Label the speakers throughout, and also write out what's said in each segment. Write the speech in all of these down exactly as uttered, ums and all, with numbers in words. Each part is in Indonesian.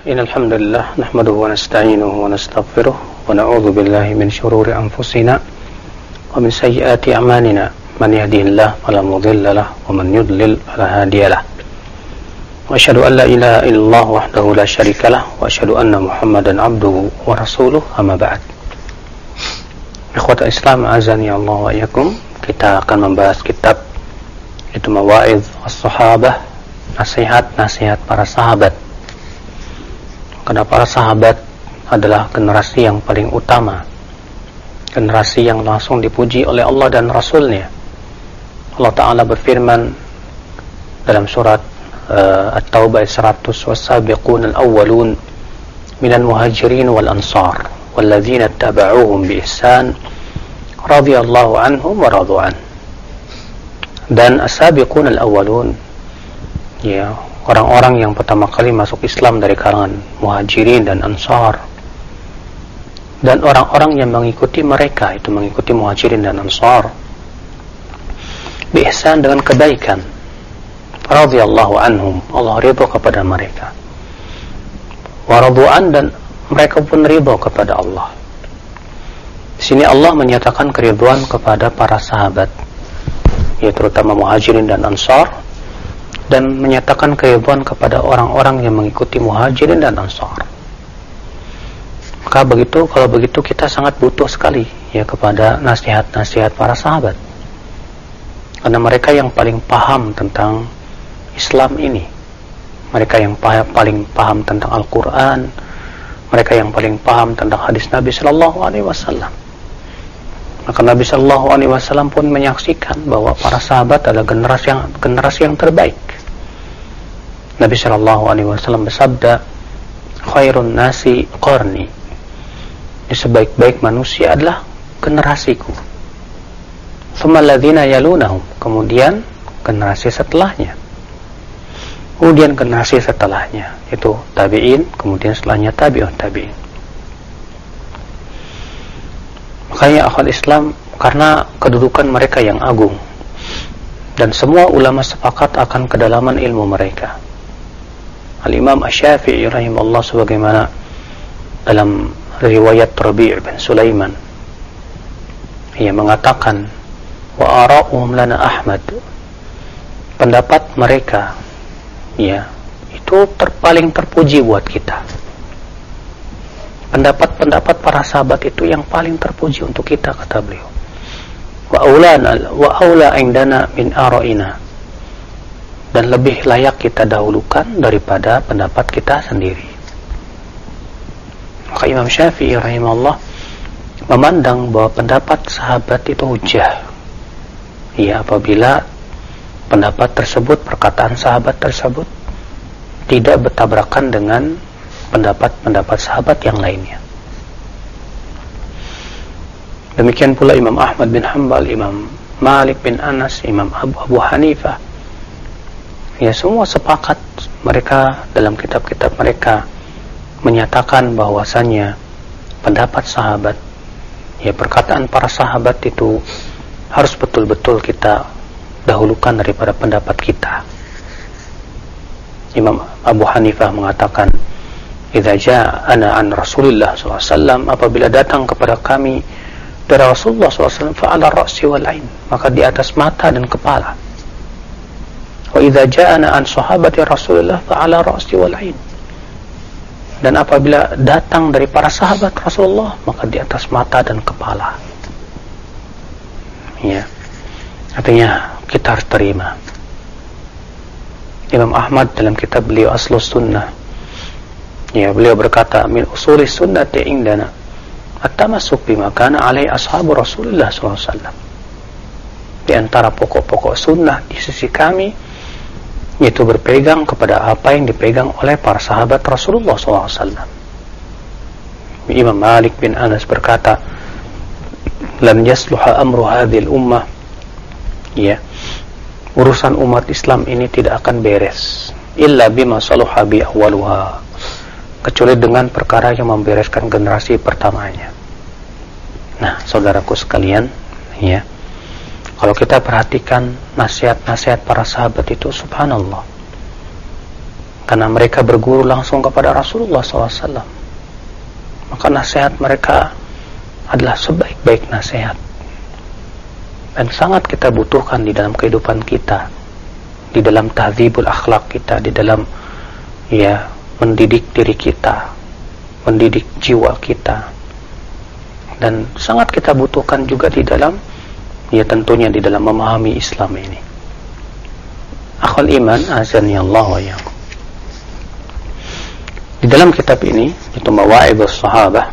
Speaker 1: إن الحمد لله نحمده ونستعينه ونستغفره ونعوذ بالله من شرور أنفسنا ومن سيئات أعمالنا من يهده الله فلا مضل له ومن يضلل فلا هادي له وأشهد أن لا إله إلا الله وحده لا شريك له وأشهد أن محمدا عبده ورسوله أما بعد. Ikhwatul Islam azani Allah wa iyyakum. Kita akan membahas kitab itu Mawaidh as-Sahabah, nasihat-nasihat para sahabat. Karena para sahabat adalah generasi yang paling utama, generasi yang langsung dipuji oleh Allah dan Rasulnya. Allah Ta'ala berfirman dalam surat uh, At-Taubah seratus, was-sabiqun al-awwalun minal muhajirin wal ansar walladzina ittaba'uuhum bi ihsan radhiyallahu anhum wa radu an. Dan as-sabiqun al-awwalun, ya, orang-orang yang pertama kali masuk Islam dari kalangan muhajirin dan ansar, dan orang-orang yang mengikuti mereka, itu mengikuti muhajirin dan ansar bi ihsan, dengan kebaikan, radhiyallahu anhum, Allah ridha kepada mereka, wa radu an, dan mereka pun ridha kepada Allah. Di sini Allah menyatakan keridhaan kepada para sahabat, ya, terutama muhajirin dan ansar, dan menyatakan keridhaan kepada orang-orang yang mengikuti muhajirin dan ansar. Maka begitu, kalau begitu kita sangat butuh sekali, ya, kepada nasihat-nasihat para sahabat, karena mereka yang paling paham tentang Islam ini, mereka yang paling paham tentang Al-Quran, mereka yang paling paham tentang hadis Nabi Sallallahu Alaihi Wasallam. Maka Nabi Sallallahu Alaihi Wasallam pun menyaksikan bahwa para sahabat adalah generasi yang generasi yang terbaik. Nabi Sallallahu Alaihi Wasallam bersabda, khairun nasi qarni, sebaik-baik manusia adalah generasiku. Tsumma alladzina yalunahum, kemudian generasi setelahnya, kemudian generasi setelahnya, itu tabi'in, kemudian setelahnya tabi'un tabi'in. Makanya akhwat Islam, karena kedudukan mereka yang agung, dan semua ulama sepakat akan kedalaman ilmu mereka. Al-Imam Asy-Syafi'i rahimahullah, sebagaimana dalam riwayat Rabi' bin Sulaiman, ia mengatakan, wa ara'uhum lana Ahmad, pendapat mereka, ya, itu terpaling terpuji buat kita. Pendapat-pendapat para sahabat itu yang paling terpuji untuk kita, kata beliau. Wa aulana wa aula indana min ara'ina, dan lebih layak kita dahulukan daripada pendapat kita sendiri. Maka Imam Syafi'i rahimahullah memandang bahwa pendapat sahabat itu hujjah, ya, apabila pendapat tersebut, perkataan sahabat tersebut tidak bertabrakan dengan pendapat-pendapat sahabat yang lainnya. Demikian pula Imam Ahmad bin Hanbal, Imam Malik bin Anas, Imam Abu, Abu Hanifah, ya, semua sepakat mereka dalam kitab-kitab mereka menyatakan bahwasannya pendapat sahabat, ya, perkataan para sahabat itu harus betul-betul kita dahulukan daripada pendapat kita. Imam Abu Hanifah mengatakan, idza ja'ana an Rasulillah sallallahu alaihi wasallam, apabila datang kepada kami dari Rasulullah sallallahu alaihi wasallam, fa'ala ra'si wal 'ain, maka di atas mata dan kepala. Wa idza ja'ana an sahabati Rasulillah fa'ala ra'si wal 'ain, dan apabila datang dari para sahabat Rasulullah, maka di atas mata dan kepala. Ya, artinya kita harus terima. Imam Ahmad dalam kitab beliau Aslus Sunnah, ya, beliau berkata, min usulis sunnati indana at-tamassuk bima kana alaihi ashabu Rasulullah sallallahu alaihi wasallam. Di antara pokok-pokok sunnah di sisi kami, yaitu berpegang kepada apa yang dipegang oleh para sahabat Rasulullah sallallahu alaihi wasallam. Imam Malik bin Anas berkata, lam yasluha amru hadhil ummah, ya, urusan umat Islam ini tidak akan beres illa bima saluha bi awwaluha, kecuali dengan perkara yang membereskan generasi pertamanya. Nah, saudaraku sekalian, ya, kalau kita perhatikan nasihat-nasihat para sahabat itu, subhanallah, karena mereka berguru langsung kepada Rasulullah shallallahu alaihi wasallam. Maka nasihat mereka adalah sebaik-baik nasihat dan sangat kita butuhkan di dalam kehidupan kita, di dalam tahdzibul akhlak kita, di dalam ya mendidik diri kita, mendidik jiwa kita, dan sangat kita butuhkan juga di dalam ya tentunya di dalam memahami Islam ini. Akhul iman azani Allah wa iyyakum. Di dalam kitab ini, itu Mawa'idhus Sahabah,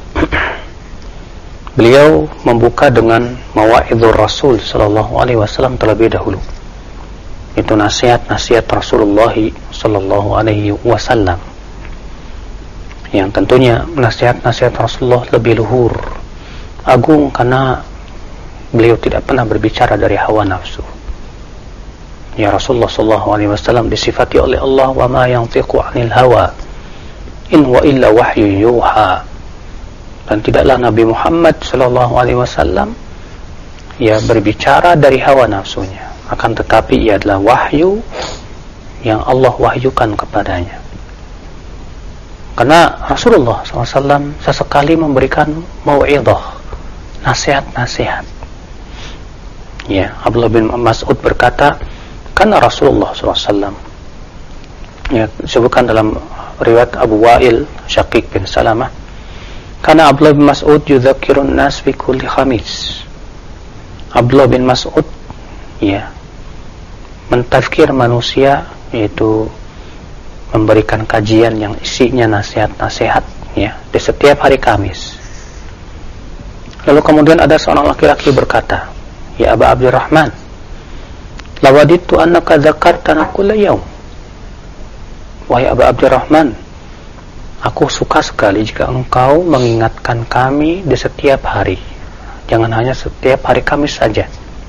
Speaker 1: beliau membuka dengan Mawa'idhur Rasul sallallahu alaihi wasallam terlebih dahulu. Itu nasihat-nasihat Rasulullah sallallahu alaihi wasallam, yang tentunya nasihat-nasihat Rasulullah lebih luhur, agung, karena beliau tidak pernah berbicara dari hawa nafsu. Ya, Rasulullah sallallahu alaihi wasallam disifati oleh Allah, wa ma yantiqu 'anil hawa in wa illa wahyu yuha. Dan tidaklah Nabi Muhammad sallallahu alaihi wasallam ya berbicara dari hawa nafsunya, akan tetapi ia adalah wahyu yang Allah wahyukan kepadanya. Karena Rasulullah sallallahu alaihi wasallam sesekali memberikan mau'idhah, nasihat-nasihat. Ya, Abdullah bin Mas'ud berkata, karena Rasulullah sallallahu alaihi wasallam, ya, disebutkan dalam riwayat Abu Wa'il Syaqiq bin Salamah, karena Abdullah bin Mas'ud yudzakirun nas fi kulli khamis. Abdullah bin Mas'ud ya mentazkir manusia, yaitu memberikan kajian yang isinya nasihat-nasihat ya di setiap hari Kamis. Lalu kemudian ada seorang laki-laki berkata, ya Aba Abdurrahman, lawadittu annaka dzakartana kulla yaum. Wahai Aba Abdurrahman, aku suka sekali jika engkau mengingatkan kami di setiap hari, jangan hanya setiap hari Kamis saja.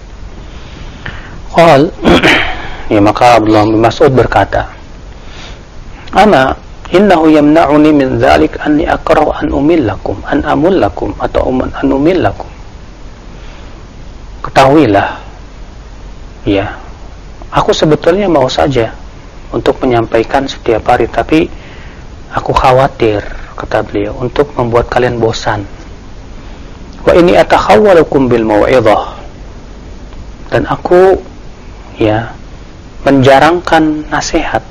Speaker 1: Qal ya, maka Abdullah bin Mas'ud berkata, ana innahu yamna'uni min dzalik anni akrahu an umillakum an amullakum atau an umillakum. Ketahuilah ya, aku sebetulnya mau saja untuk menyampaikan setiap hari, tapi aku khawatir, kata beliau, untuk membuat kalian bosan. Wa ini atakhawwalukum bil mau'idhah, dan aku ya menjarangkan nasihat.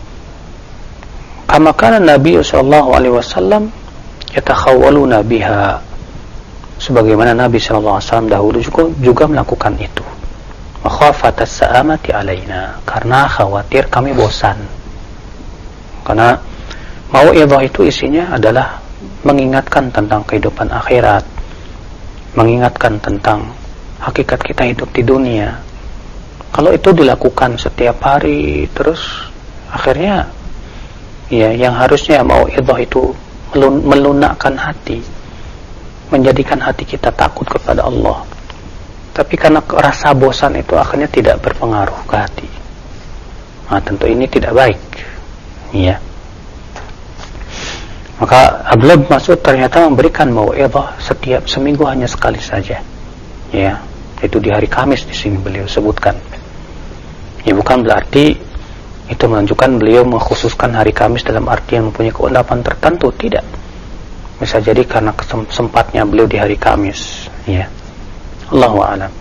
Speaker 1: Kama kana Nabi sallallahu alaihi wasallam yatakhawwaluna biha, sebagaimana Nabi sallallahu alaihi wasallam dahulu juga, juga melakukan itu. Makhafatas sa'amati alaina, karena khawatir kami bosan. Karena mau'idhah itu isinya adalah mengingatkan tentang kehidupan akhirat, mengingatkan tentang hakikat kita hidup di dunia. Kalau itu dilakukan setiap hari terus, akhirnya ya yang harusnya mau'idhah itu melunakkan hati, menjadikan hati kita takut kepada Allah. Tapi karena rasa bosan itu akhirnya tidak berpengaruh ke hati. Nah, tentu ini tidak baik. Ya. Maka Abdullah bin Mas'ud ternyata memberikan mau'idhah setiap seminggu hanya sekali saja. Ya, itu di hari Kamis di sini beliau sebutkan. Ya, bukan berarti itu menunjukkan beliau mengkhususkan hari Kamis dalam arti yang mempunyai keundapan tertentu, tidak. Bisa jadi karena kesempatnya beliau di hari Kamis, ya. Allahu a'lam.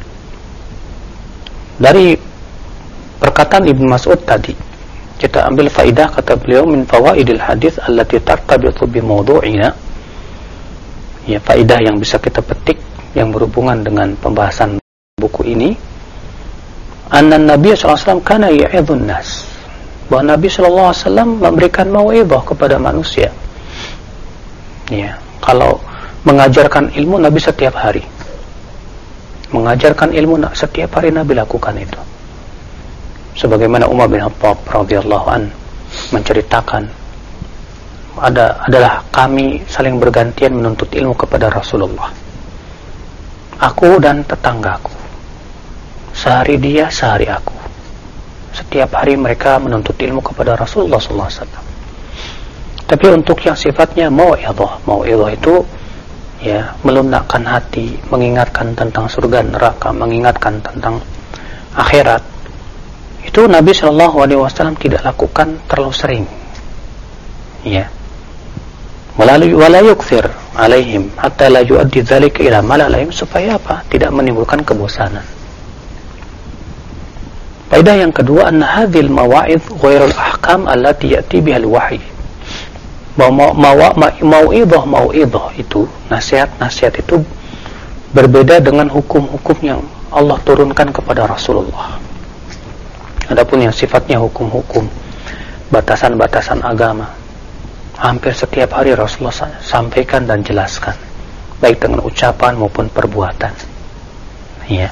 Speaker 1: Dari perkataan Ibnu Mas'ud tadi, kita ambil faidah, kata beliau, min fawaidil hadis allati tartabitu bi mawdu'ina. Ya, faidah yang bisa kita petik yang berhubungan dengan pembahasan buku ini. Anna Nabi sallallahu alaihi wasallam kana ya'idhun nas. Bahwa Nabi sallallahu alaihi wasallam memberikan mau'idhah kepada manusia. Ya, kalau mengajarkan ilmu Nabi setiap hari. Mengajarkan ilmu setiap hari Nabi lakukan itu. Sebagaimana Umar bin Khattab radhiyallahu an menceritakan, ada adalah kami saling bergantian menuntut ilmu kepada Rasulullah. Aku dan tetanggaku. Sehari dia, sehari aku. Setiap hari mereka menuntut ilmu kepada Rasulullah sallallahu alaihi wasallam. Tapi untuk yang sifatnya mau'idhah, mau'idhah itu ya melunakkan hati, mengingatkan tentang surga neraka, mengingatkan tentang akhirat, itu Nabi Shallallahu Alaihi Wasallam tidak lakukan terlalu sering. ya. Melalui wala yukthir alaihim hatta la yuaddi dzalika ila malalihim, supaya apa? Tidak menimbulkan kebosanan. Faedah yang kedua, anna hadhil mawa'idh ghairul ahkam allati ya'ti bihal wahyi. Mau'idhah mau'idhah itu, nasihat-nasihat itu berbeda dengan hukum-hukum yang Allah turunkan kepada Rasulullah. Adapun yang sifatnya hukum-hukum, batasan-batasan agama, hampir setiap hari Rasulullah sampaikan dan jelaskan, baik dengan ucapan maupun perbuatan. Ya.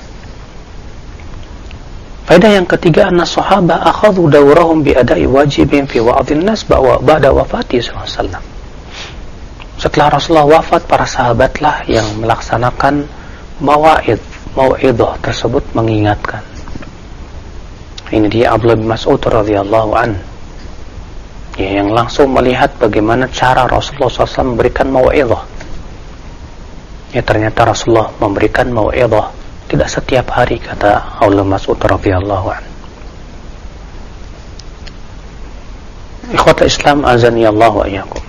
Speaker 1: Faedah yang ketiga, anna sahaba akhadhu dawrahum bi ada'i wajibin fi wa'dhin nas ba'da wafati sallallahu alaihi wasallam. Setelah Rasulullah wafat, para sahabatlah yang melaksanakan mawa'idh, mau'idhah tersebut, mengingatkan. Ini dia Abdullah bin Mas'ud radhiyallahu an, ya, yang langsung melihat bagaimana cara Rasulullah shallallahu alaihi wasallam memberikan mau'idhah. Ya, ternyata Rasulullah memberikan mau'idhah tidak setiap hari, kata Abdullah bin Mas'ud radhiyallahu an. Ikhwata Islam azani Allah wa iyyakum.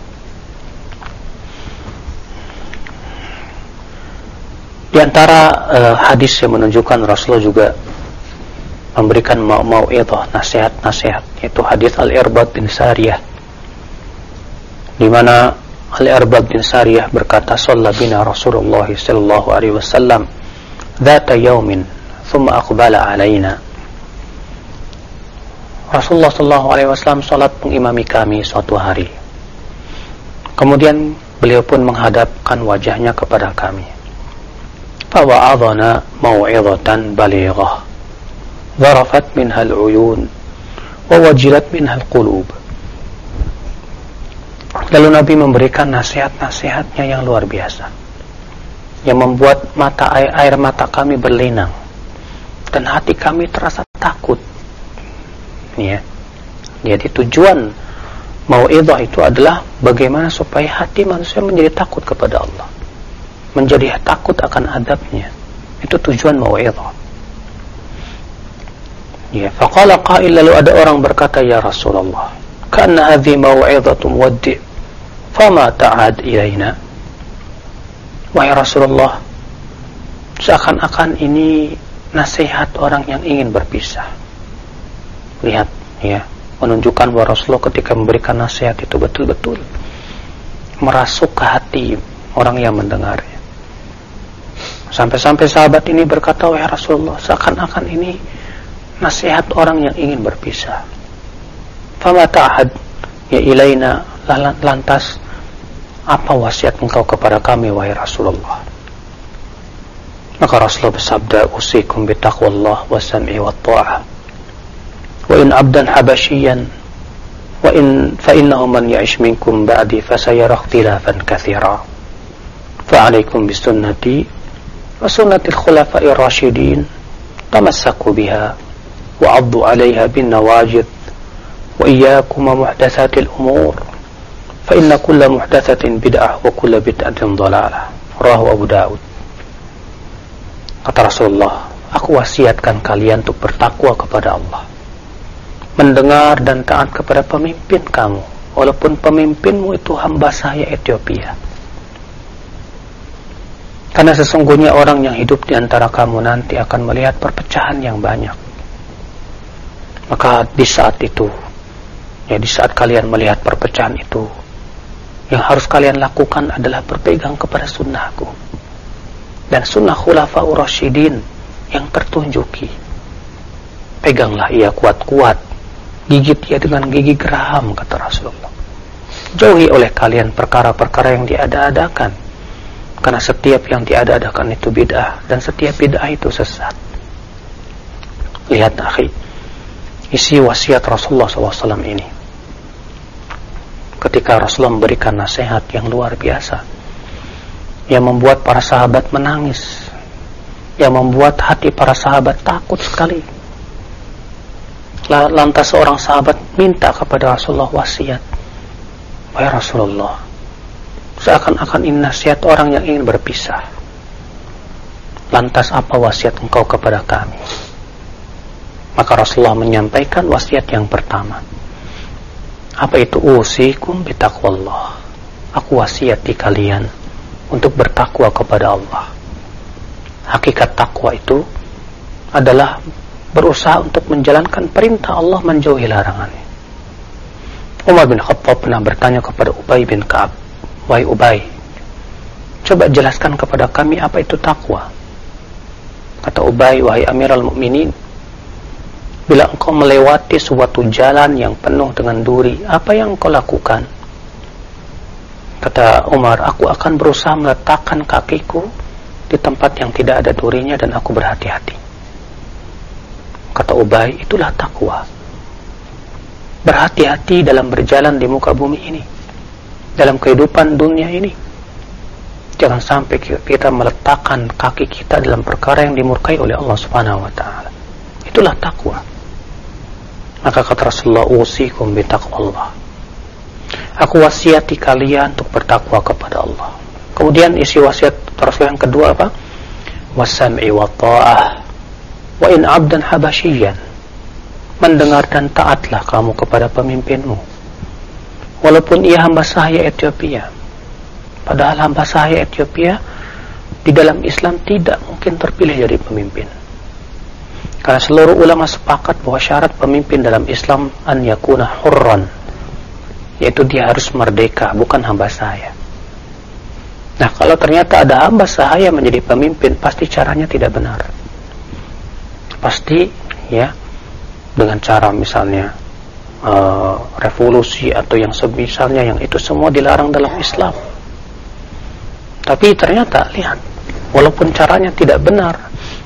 Speaker 1: Di antara uh, hadis yang menunjukkan Rasulullah juga memberikan mau'idhah, nasihat-nasihat, yaitu hadis Al-Irbad bin Sariyah, di mana Al-Irbad bin Sariyah berkata, "Shalla bina Rasulullah sallallahu alaihi wasallam dzata yaumin, thumma aqbala alaina." Rasulullah sallallahu alaihi wasallam salat mengimami kami suatu hari. Kemudian beliau pun menghadapkan wajahnya kepada kami. Fa wa'adhana mau'izatan balighah, zarafat minha al-uyun wa wajilat minha al-qulub. Lalu Nabi memberikan nasihat-nasihatnya yang luar biasa, yang membuat mata air, air mata kami berlinang dan hati kami terasa takut. Ya. Jadi tujuan mau'idhah itu adalah bagaimana supaya hati manusia menjadi takut kepada Allah, menjadi takut akan adabnya. Itu tujuan mau'idhah. Ya, faqala qail, lalu ada orang berkata, "Ya Rasulullah, kana hadhi mau'izatu muwaddi' fama ta'ad ilaina." Wahai Rasulullah, seakan-akan ini nasihat orang yang ingin berpisah. Lihat, ya, menunjukkan bahwa Rasulullah ketika memberikan nasihat itu betul-betul merasuk ke hati orang yang mendengarnya. Sampai-sampai sahabat ini berkata, "Wahai Rasulullah, seakan-akan ini nasihat orang yang ingin berpisah. Fama ta'ahad ya ilaina, lantas apa wasiat engkau kepada kami wahai Rasulullah?" Maka Rasulullah bersabda, "Usikum bitaqwallah was-sam'i wat-tha'ah. Wa in 'abdan habasyian wa in fa innahu man ya'ish minkum ba'di fasayara ikhtilafan katsira. Fa 'alaikum bisunnati wa sunnati al-khulafa'ir rasyidin, tamassaku biha وعضوا عليها بالنواجذ وإياكم ومحدثات الأمور فإن كل محدثة بدعة وكل بدعة ضلالة." Rawahu Abu Daud. Kata Rasulullah, "Aku wasiatkan kalian untuk bertakwa kepada Allah, mendengar dan taat kepada pemimpin kamu, walaupun pemimpinmu itu hamba saya Ethiopia. Karena sesungguhnya orang yang hidup di antara kamu nanti akan melihat perpecahan yang banyak. Maka di saat itu, ya di saat kalian melihat perpecahan itu, yang harus kalian lakukan adalah berpegang kepada sunnahku dan sunnah khulafa'ur rasyidin yang tertunjuki. Peganglah ia kuat-kuat, gigit ia dengan gigi geraham," kata Rasulullah. "Jauhi oleh kalian perkara-perkara yang diada-adakan, karena setiap yang diada-adakan itu bid'ah dan setiap bid'ah itu sesat." Lihat akhi, isi wasiat Rasulullah shallallahu alaihi wasallam ini. Ketika Rasulullah memberikan nasihat yang luar biasa, yang membuat para sahabat menangis, yang membuat hati para sahabat takut sekali. Lantas seorang sahabat minta kepada Rasulullah wasiat, "Wahai Rasulullah, seakan-akan ini nasihat orang yang ingin berpisah. Lantas apa wasiat engkau kepada kami?" Maka Rasulullah menyampaikan wasiat yang pertama, Apa itu? Usikum bitaqwallah. Aku wasiati kalian untuk bertakwa kepada Allah. Hakikat takwa itu adalah berusaha untuk menjalankan perintah Allah, menjauhi larangannya. Umar bin Khattab pernah bertanya kepada Ubay bin Ka'ab, "Wahai Ubay, coba jelaskan kepada kami apa itu takwa." Kata Ubay, "Wahai Amirul Mukminin, bila engkau melewati suatu jalan yang penuh dengan duri, apa yang engkau lakukan?" Kata Umar, "Aku akan berusaha meletakkan kakiku di tempat yang tidak ada durinya dan aku berhati-hati." Kata Ubay, itulah takwa. Berhati-hati dalam berjalan di muka bumi ini, dalam kehidupan dunia ini. Jangan sampai kita meletakkan kaki kita dalam perkara yang dimurkai oleh Allah Subhanahu wa taala. Itulah takwa. Maka kata Rasulullah, "Usikum bitaqwallah." Aku wasiati kalian untuk bertakwa kepada Allah. Kemudian isi wasiat Rasul yang kedua apa? Wasam'i wa ta'ah wa in 'abdan habasyian. Mendengar dan taatlah kamu kepada pemimpinmu, walaupun ia hamba sahaya Ethiopia. Padahal hamba sahaya Ethiopia di dalam Islam tidak mungkin terpilih jadi pemimpin. Karena seluruh ulama sepakat bahwa syarat pemimpin dalam Islam an yakuna hurran, yaitu dia harus merdeka, bukan hamba sahaya. Nah, kalau ternyata ada hamba sahaya menjadi pemimpin, pasti caranya tidak benar. Pasti ya dengan cara misalnya uh, revolusi atau yang semisalnya, yang itu semua dilarang dalam Islam. Tapi ternyata lihat, walaupun caranya tidak benar,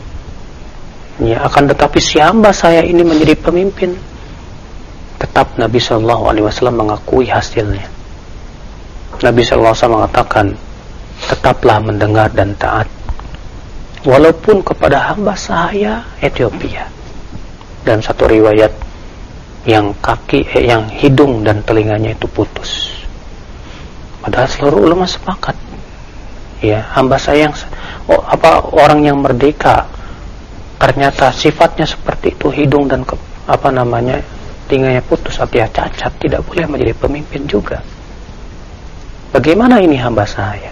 Speaker 1: ya akan tetapi si hamba sahaya ini menjadi pemimpin, tetap Nabi Shallallahu Alaihi Wasallam mengakui hasilnya. Nabi Shallallahu Alaihi Wasallam mengatakan, tetaplah mendengar dan taat, walaupun kepada hamba sahaya Ethiopia. Dan satu riwayat yang kaki, eh, yang hidung dan telinganya itu putus. Padahal seluruh ulama sepakat, ya hamba sahaya yang oh, apa orang yang merdeka ternyata sifatnya seperti itu, hidung dan ke, apa namanya telinganya putus, artinya cacat, tidak boleh menjadi pemimpin juga. Bagaimana ini hamba sahaya?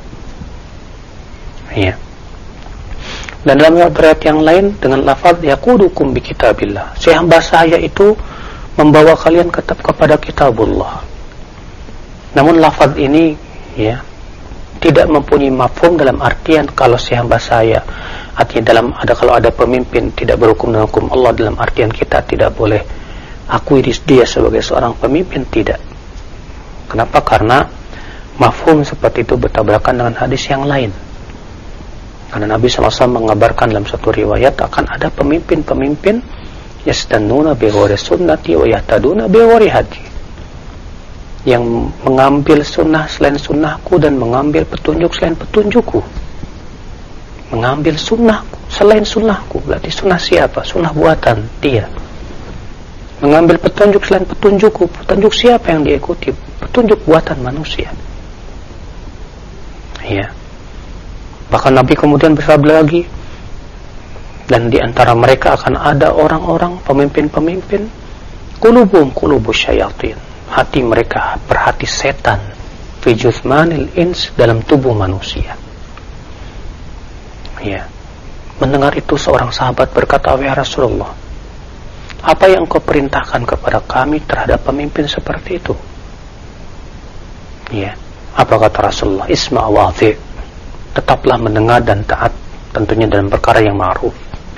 Speaker 1: Ya. Dan dalam riwayat yang lain dengan lafaz yaqudukum bi kitabillah. Si hamba sahaya itu membawa kalian tetap kepada kitabullah. Namun lafaz ini ya tidak mempunyai mafhum dalam artian kalau si hamba sahaya, artinya dalam ada kalau ada pemimpin tidak berhukum dengan hukum Allah, dalam artian kita tidak boleh akui dia sebagai seorang pemimpin, tidak. Kenapa? Karena mafhum seperti itu bertabrakan dengan hadis yang lain. Karena Nabi shallallahu alaihi wasallam mengabarkan dalam satu riwayat akan ada pemimpin-pemimpin yastannuna bi ghairi sunnati wa yahtaduna bi ghairi hadi, yang mengambil sunnah selain sunnahku dan mengambil petunjuk selain petunjukku. Mengambil sunnahku selain sunnahku, berarti sunnah siapa? Sunnah buatan dia. Mengambil petunjuk selain petunjukku, petunjuk siapa yang diikuti? Petunjuk buatan manusia. Ya. Bahkan Nabi kemudian bersabda lagi, dan di antara mereka akan ada orang-orang pemimpin-pemimpin qulubuhum qulubus syayatin, hati mereka berhati setan, fi juzmanil ins, dalam tubuh manusia. Ya. Mendengar itu seorang sahabat berkata, "Ya Rasulullah, apa yang kau perintahkan kepada kami terhadap pemimpin seperti itu?" Ya. Apa kata Rasulullah? Isma' wa ati', tetaplah mendengar dan taat, tentunya dalam perkara yang ma'ruf,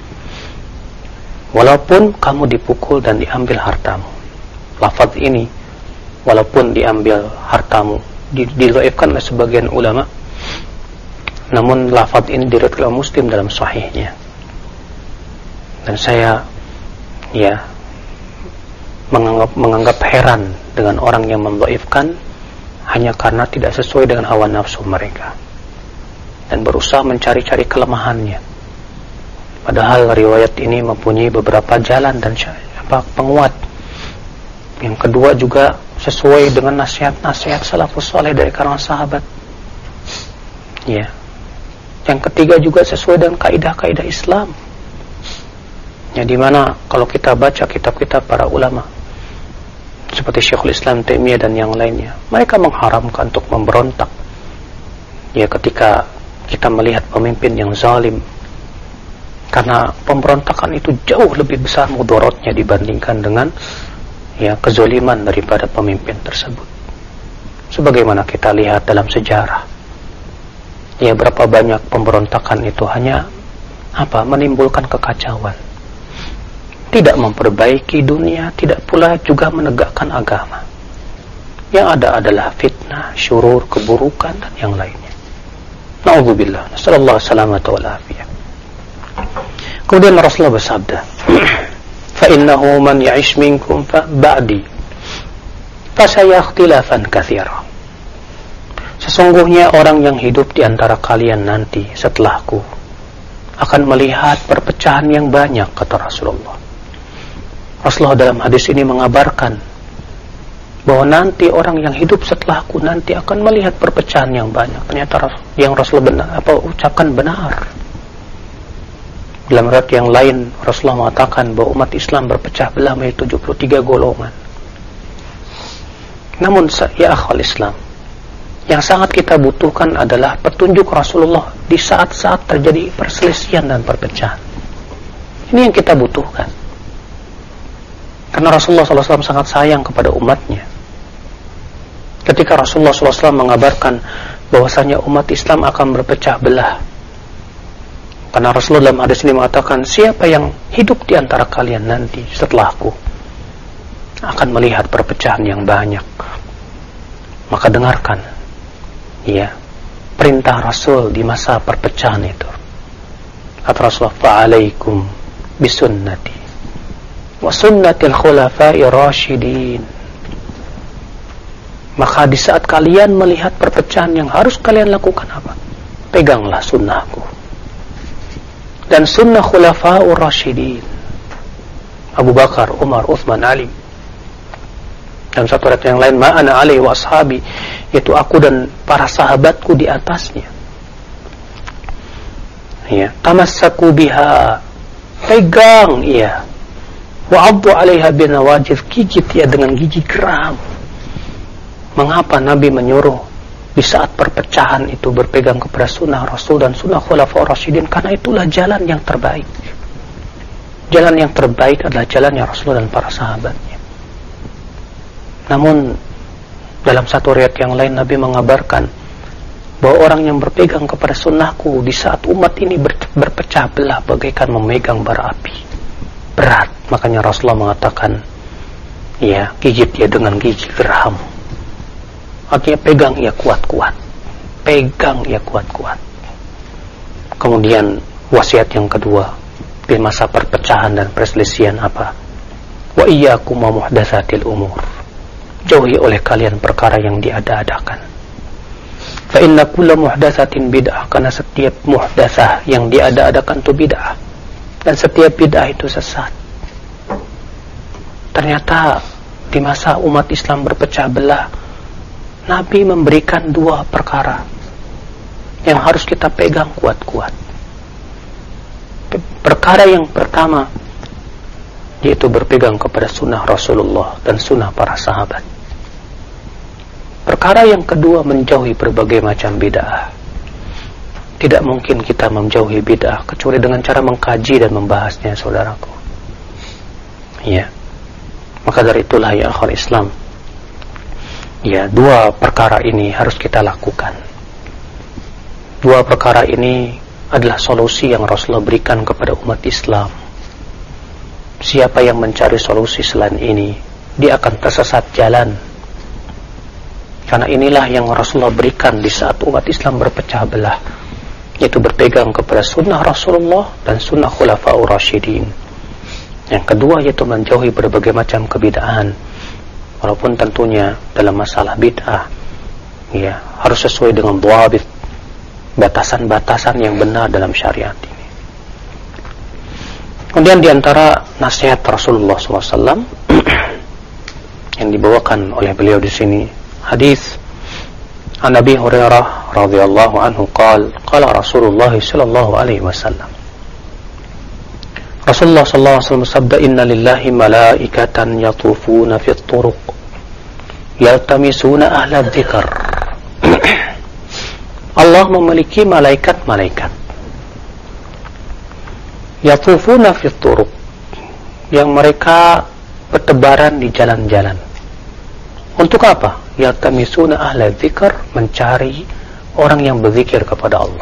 Speaker 1: walaupun kamu dipukul dan diambil hartamu. Lafaz ini, walaupun diambil hartamu, didhaifkan oleh sebagian ulama, namun lafaz ini diriwayatkan oleh Muslim dalam sahihnya. Dan saya ya menganggap, menganggap heran dengan orang yang mendhaifkan hanya karena tidak sesuai dengan hawa nafsu mereka dan berusaha mencari-cari kelemahannya. Padahal riwayat ini mempunyai beberapa jalan dan apa, penguat. Yang kedua juga sesuai dengan nasihat-nasihat salafus saleh dari kalangan sahabat. Ya. Yang ketiga juga sesuai dengan kaidah-kaidah Islam. Ya, di mana kalau kita baca kitab-kitab para ulama, seperti Syekhul Islam Taimiyah dan yang lainnya, mereka mengharamkan untuk memberontak ya ketika kita melihat pemimpin yang zalim, karena pemberontakan itu jauh lebih besar mudaratnya dibandingkan dengan ya kezaliman daripada pemimpin tersebut. Sebagaimana kita lihat dalam sejarah, ya berapa banyak pemberontakan itu hanya apa? Menimbulkan kekacauan, tidak memperbaiki dunia, tidak pula juga menegakkan agama. Yang ada adalah fitnah, syurur, keburukan dan yang lainnya. Na'udzubillah, nasallallahu salamata wal afiyah. Kemudian Rasulullah bersabda, fa innahu man ya'ish minkum fa ba'di fa sayakhtilafan katsira. Sesungguhnya orang yang hidup di antara kalian nanti setelahku akan melihat perpecahan yang banyak, kata Rasulullah. Rasulullah dalam hadis ini mengabarkan bahwa nanti orang yang hidup setelahku nanti akan melihat perpecahan yang banyak. Ternyata yang Rasulullah benar, apa ucapkan benar. Dalam riwayat yang lain Rasulullah mengatakan bahwa umat Islam berpecah belah menjadi tujuh puluh tiga golongan. Namun ya akhwal Islam, yang sangat kita butuhkan adalah petunjuk Rasulullah di saat-saat terjadi perselisihan dan perpecahan. Ini yang kita butuhkan. Karena Rasulullah shallallahu alaihi wasallam sangat sayang kepada umatnya. Ketika Rasulullah shallallahu alaihi wasallam mengabarkan bahwasanya umat Islam akan berpecah belah, karena Rasulullah dalam hadis ini mengatakan, siapa yang hidup di antara kalian nanti setelahku akan melihat perpecahan yang banyak. Maka dengarkan ya perintah Rasul di masa perpecahan itu. Kata Rasulullah, fa'alaikum bisunnati wa sunnatil khulafa'i rasyidin. Maka di saat kalian melihat perpecahan, yang harus kalian lakukan apa? Peganglah sunnahku dan sunnah khulafa'ur rasyidin, Abu Bakar, Umar, Uthman, Ali. Dalam satu ayat yang lain, ma'ana alaihi wa ashabi, yaitu aku dan para sahabatku di atasnya. Ya, tamassaku biha, pegang ia. Wa'addu alaiha binawajid, gigit ia dengan gigi geram. Mengapa Nabi menyuruh di saat perpecahan itu berpegang kepada sunnah Rasul dan sunnah khulafa'ur rasyidin? Karena itulah jalan yang terbaik. Jalan yang terbaik adalah jalannya Rasul dan para sahabatnya. Namun dalam satu riwayat yang lain Nabi mengabarkan bahwa orang yang berpegang kepada sunnahku di saat umat ini ber, berpecah belah bagaikan memegang bara api berat. Makanya Rasulullah mengatakan, ya, gigit dia dengan gigi geram. Artinya pegang ia kuat-kuat, pegang ia kuat-kuat. Kemudian wasiat yang kedua di masa perpecahan dan perselisihan apa? Wa iyyakum wa muhdatsatil umur. Jauhi oleh kalian perkara yang diada-adakan. Fa inna kulla muhdatsatin bid'ah, karena setiap muhdatsah yang diada-adakan itu bid'ah, dan setiap bid'ah itu sesat. Ternyata di masa umat Islam berpecah belah, Nabi memberikan dua perkara yang harus kita pegang kuat-kuat. Perkara yang pertama yaitu berpegang kepada sunnah Rasulullah dan sunnah para sahabat. Perkara yang kedua, menjauhi berbagai macam bid'ah. Tidak mungkin kita menjauhi bid'ah kecuali dengan cara mengkaji dan membahasnya, saudaraku. Ya. Maka dari itulah ya akhwal Islam, ya, dua perkara ini harus kita lakukan. Dua perkara ini adalah solusi yang Rasulullah berikan kepada umat Islam. Siapa yang mencari solusi selain ini, dia akan tersesat jalan. Karena inilah yang Rasulullah berikan di saat umat Islam berpecah belah, yaitu berpegang kepada sunnah Rasulullah dan sunnah khulafa'ur rasyidin. Yang kedua yaitu menjauhi berbagai macam kebid'ahan. Walaupun tentunya dalam masalah bid'ah, ya, harus sesuai dengan dhawabit, batasan-batasan yang benar dalam syariat ini. Kemudian diantara nasihat Rasulullah shallallahu alaihi wasallam yang dibawakan oleh beliau di sini, hadis an Abi Hurairah radhiyallahu anhu qala qala Rasulullah sallallahu alaihi wasallam, Rasulullah sallallahu alaihi wasallam sabda, inna lillahi malaikatan yatufuna fit turuq yaltamisuna ahla dzikr. Allah memiliki malaikat-malaikat yatufuna fit turuq, yang mereka bertebaran di jalan-jalan. Untuk apa? Yaltamisuna ahla dzikr, mencari orang yang berzikir kepada Allah.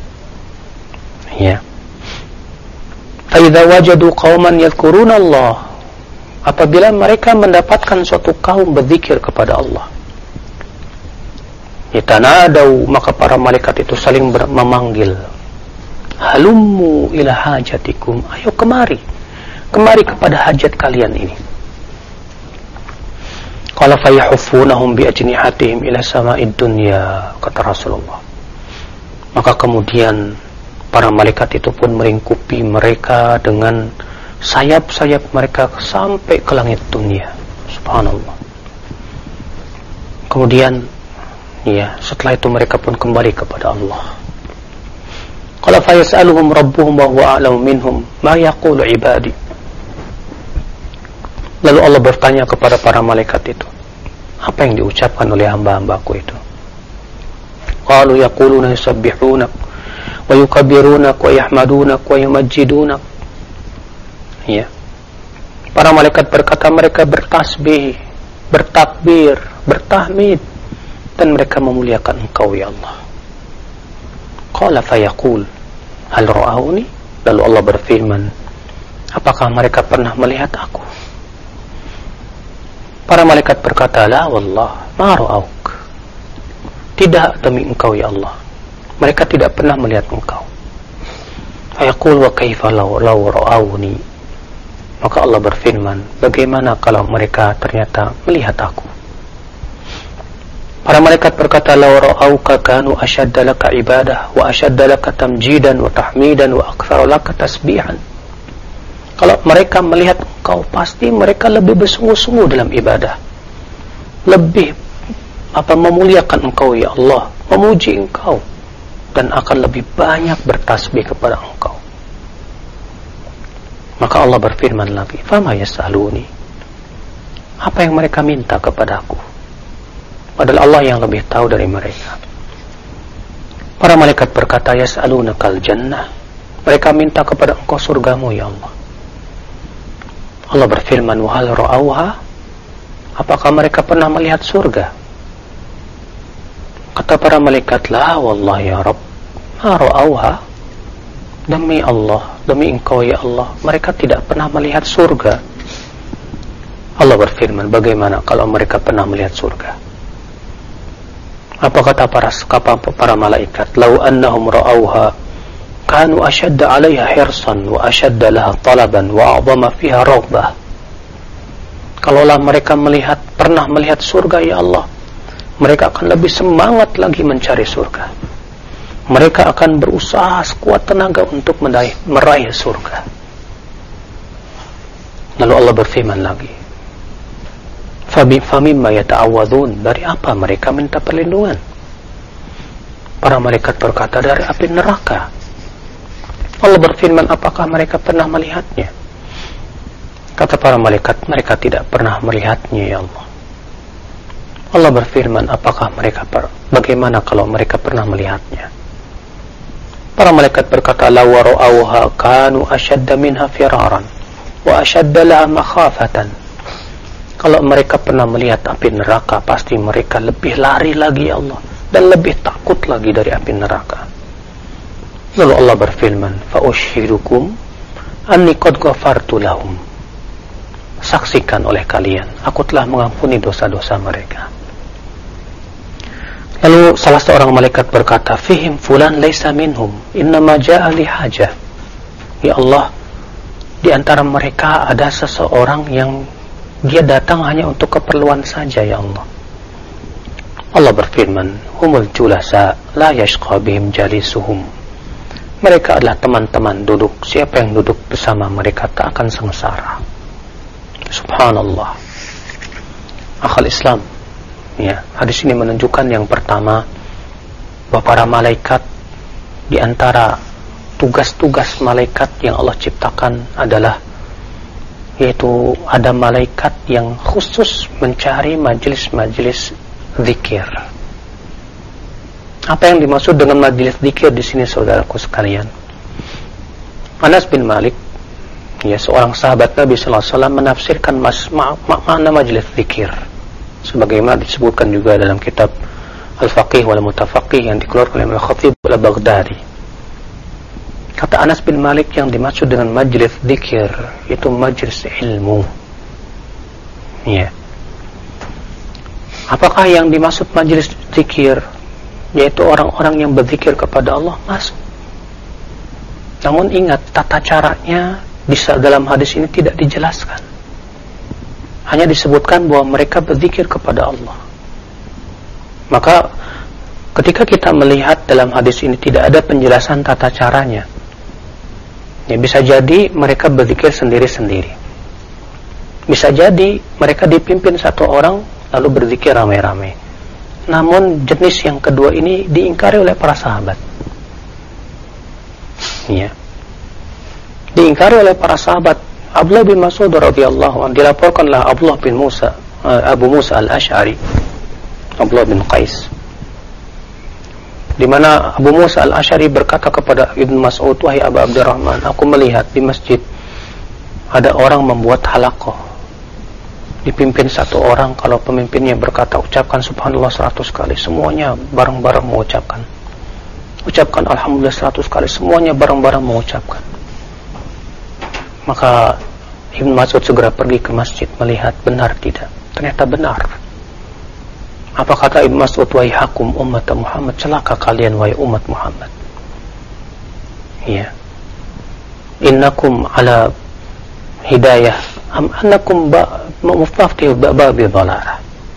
Speaker 1: Ya. Fa idza wajadu qauman yadhkuruna Allah, apabila mereka mendapatkan suatu kaum berzikir kepada Allah, yatanadau, maka para malaikat itu saling memanggil, halummu ila hajatikum, ayo kemari, kemari kepada hajat kalian ini. Qala fayahuffunahum bi ajnihatihim ila sama'id dunya, kata Rasulullah. Maka kemudian para malaikat itu pun meringkupi mereka dengan sayap-sayap mereka sampai ke langit dunia. Subhanallah. Kemudian ya, setelah itu mereka pun kembali kepada Allah. Qala fa yas'aluhum rabbuhum wa huwa a'lamu minhum ma yaqulu ibadi. Lalu Allah bertanya kepada para malaikat itu, apa yang diucapkan oleh hamba-hambaku itu? Qalu yaquluna yusabbihunak wa yukabbirunak wa yahmadunak wa yumajjidunak. Ya. Para malaikat berkata, mereka bertasbih, bertakbir, bertahmid, dan mereka memuliakan Engkau ya Allah. Qala fayaqul hal ra'auni. Lalu Allah berfirman, apakah mereka pernah melihat aku? Para malaikat berkata, la wallah ma ra'auk. Tidak demi Engkau ya Allah, mereka tidak pernah melihat Engkau. Fayaqul wa kaifa law law ra'auni. Maka Allah berfirman, bagaimana kalau mereka ternyata melihat aku? Para malaikat berkata, law ra'auka kanu ashadda laka ibadah wa ashadda laka tamjidan wa tahmidan wa aktsara laka tasbihan. Kalau mereka melihat Engkau, pasti mereka lebih bersungguh-sungguh dalam ibadah, lebih apa memuliakan Engkau ya Allah, memuji Engkau, dan akan lebih banyak bertasbih kepada Engkau. Maka Allah berfirman lagi, fama yas'aluni, apa yang mereka minta kepadaku? Padahal Allah yang lebih tahu dari mereka. Para malaikat berkata, yas'alunakal jannah, mereka minta kepada Engkau surgamu ya Allah. Allah berfirman, wa hal ra'auha, apakah mereka pernah melihat surga? Kata para malaikat, la wallah ya Rabb ma ra'auha. Demi Allah, demi Engkau ya Allah, mereka tidak pernah melihat surga. Allah berfirman, bagaimana kalau mereka pernah melihat surga? Apa kata para para malaikat? Lau annahum ra'auha kanu ashadda 'alaiha hirsan wa ashadda laha talaban wa a'zama fiha raghbah. Kalaulah mereka melihat pernah melihat surga ya Allah, mereka akan lebih semangat lagi mencari surga. Mereka akan berusaha sekuat tenaga untuk meraih, meraih surga. Lalu Allah berfirman lagi, famimma yata'awadun, dari apa mereka minta perlindungan? Para malaikat berkata, dari api neraka. Allah berfirman, apakah mereka pernah melihatnya? Kata para malaikat, mereka tidak pernah melihatnya ya Allah. Allah berfirman, apakah mereka per- bagaimana kalau mereka pernah melihatnya? Para malaikat berkata, law ra'auha kanu ashadda minha firaran wa ashadda laha makhafatan. Kalau mereka pernah melihat api neraka, pasti mereka lebih lari lagi ya Allah, dan lebih takut lagi dari api neraka. Lalu Allah berfirman, fa ushirukum anni qad ghafartu lahum. Saksikan oleh kalian, aku telah mengampuni dosa-dosa mereka. Lalu salah seorang malaikat berkata, fihim fulan laysa minhum, innama ja'a li hajah. Ya Allah, di antara mereka ada seseorang yang dia datang hanya untuk keperluan saja ya Allah. Allah berfirman, humul julasa la yashqa bihim jalisuhum. Mereka adalah teman-teman duduk, siapa yang duduk bersama mereka tak akan sengsara. Subhanallah. Akhal Islam, ya, hadis ini menunjukkan yang pertama, bahwa para malaikat, di antara tugas-tugas malaikat yang Allah ciptakan adalah yaitu ada malaikat yang khusus mencari majelis-majelis zikir. Apa yang dimaksud dengan majelis zikir di sini, saudaraku sekalian? Anas bin Malik, ya, seorang sahabat Nabi sallallahu alaihi wasallam, menafsirkan mas, ma, ma, makna majelis zikir sebagaimana disebutkan juga dalam kitab Al-Faqih wal Mutafaqih yang dikeluarkan oleh Al-Khatib Al-Baghdadi. Kata Anas bin Malik, yang dimaksud dengan majelis zikir itu majelis ilmu. Ya. Apakah yang dimaksud majelis zikir yaitu orang-orang yang berzikir kepada Allah? Masuk. Namun ingat, tata caranya bisa dalam hadis ini tidak dijelaskan. Hanya disebutkan bahwa mereka berzikir kepada Allah. Maka ketika kita melihat dalam hadis ini tidak ada penjelasan tata caranya, ya, bisa jadi mereka berzikir sendiri-sendiri. Bisa jadi mereka dipimpin satu orang lalu berzikir ramai-ramai. Namun jenis yang kedua ini diingkari oleh para sahabat. Ya. Diingkari oleh para sahabat. Abdullah bin Mas'ud radhiyallahu anhu, dilaporkanlah Abdullah bin Musa, Abu Musa al-Ash'ari, Abdullah bin Qais, di mana Abu Musa al-Ash'ari berkata kepada Ibnu Mas'ud, wahai Abu Abdurrahman, aku melihat di masjid ada orang membuat halaqah, dipimpin satu orang, kalau pemimpinnya berkata ucapkan subhanallah seratus kali, semuanya bareng-bareng mengucapkan. Ucapkan alhamdulillah seratus kali, semuanya bareng-bareng mengucapkan. Maka Ibnu Mas'ud segera pergi ke masjid melihat benar tidak. Ternyata benar. Apa kata Ibnu Mas'ud? Wahai hakum umat Muhammad, celaka kalian wahai umat Muhammad. Ya. Innakum ala hidayah am annakum muftaftihu babi dhalalah.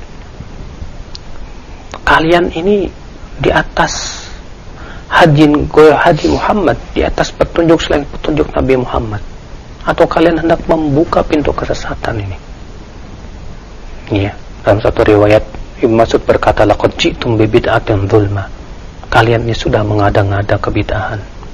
Speaker 1: Kalian ini di atas hadi goyo hadi Muhammad, di atas petunjuk selain petunjuk Nabi Muhammad, atau kalian hendak membuka pintu kesesatan ini? Iya, dalam satu riwayat Ibnu Mas'ud berkata, laqad ji'tum bi bid'atin dzulma. Kalian ini sudah mengada-ngada kebid'ahan.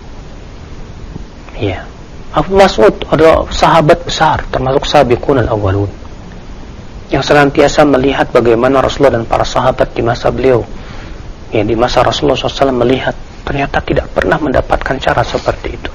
Speaker 1: Iya. Abu Mas'ud adalah sahabat besar, termasuk sabiqun al-awwalun, yang senantiasa melihat bagaimana Rasulullah dan para sahabat di masa beliau, ya, di masa Rasulullah shallallahu alaihi wasallam, melihat ternyata tidak pernah mendapatkan cara seperti itu.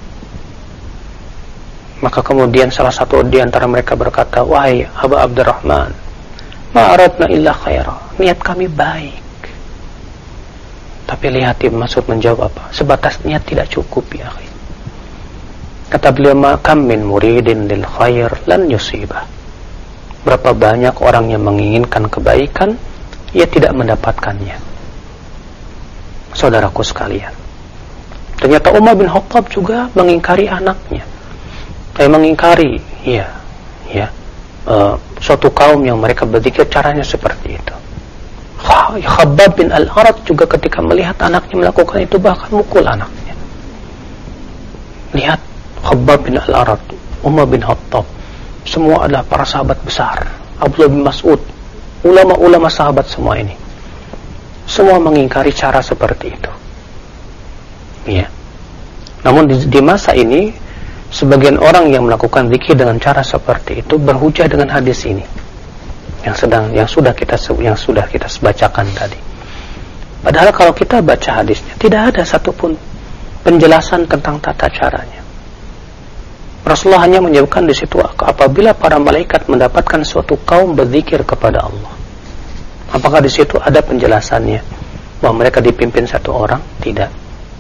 Speaker 1: Maka kemudian salah satu di antara mereka berkata, wahai Abu Abdurrahman, ma aradna illa khaira, niat kami baik. Tapi lihat Ibnu Mas'ud menjawab apa? Sebatas niat tidak cukup, ya akhi. Kata beliau, ma kam min muridin lil khair lan yusibah. Berapa banyak orang yang menginginkan kebaikan, ia tidak mendapatkannya. Saudaraku sekalian, ternyata Umar bin Khattab juga mengingkari anaknya. Eh, mengingkari, ya, ya, uh, suatu kaum yang mereka berzikir caranya seperti itu. Khabbab bin Al-Arat juga ketika melihat anaknya melakukan itu, bahkan mukul anaknya. Lihat, Khabbab bin Al-Arat, Umar bin Khattab, semua adalah para sahabat besar. Abdullah bin Mas'ud, ulama-ulama sahabat semua ini, semua mengingkari cara seperti itu. Ya. Namun di, di masa ini, sebagian orang yang melakukan zikir dengan cara seperti itu berhujah dengan hadis ini yang sedang yang sudah kita yang sudah kita bacakan tadi. Padahal kalau kita baca hadisnya tidak ada satupun penjelasan tentang tata caranya. Rasulullah hanya menyebutkan di situ, apabila para malaikat mendapatkan suatu kaum berzikir kepada Allah. Apakah di situ ada penjelasannya bahwa mereka dipimpin satu orang? Tidak.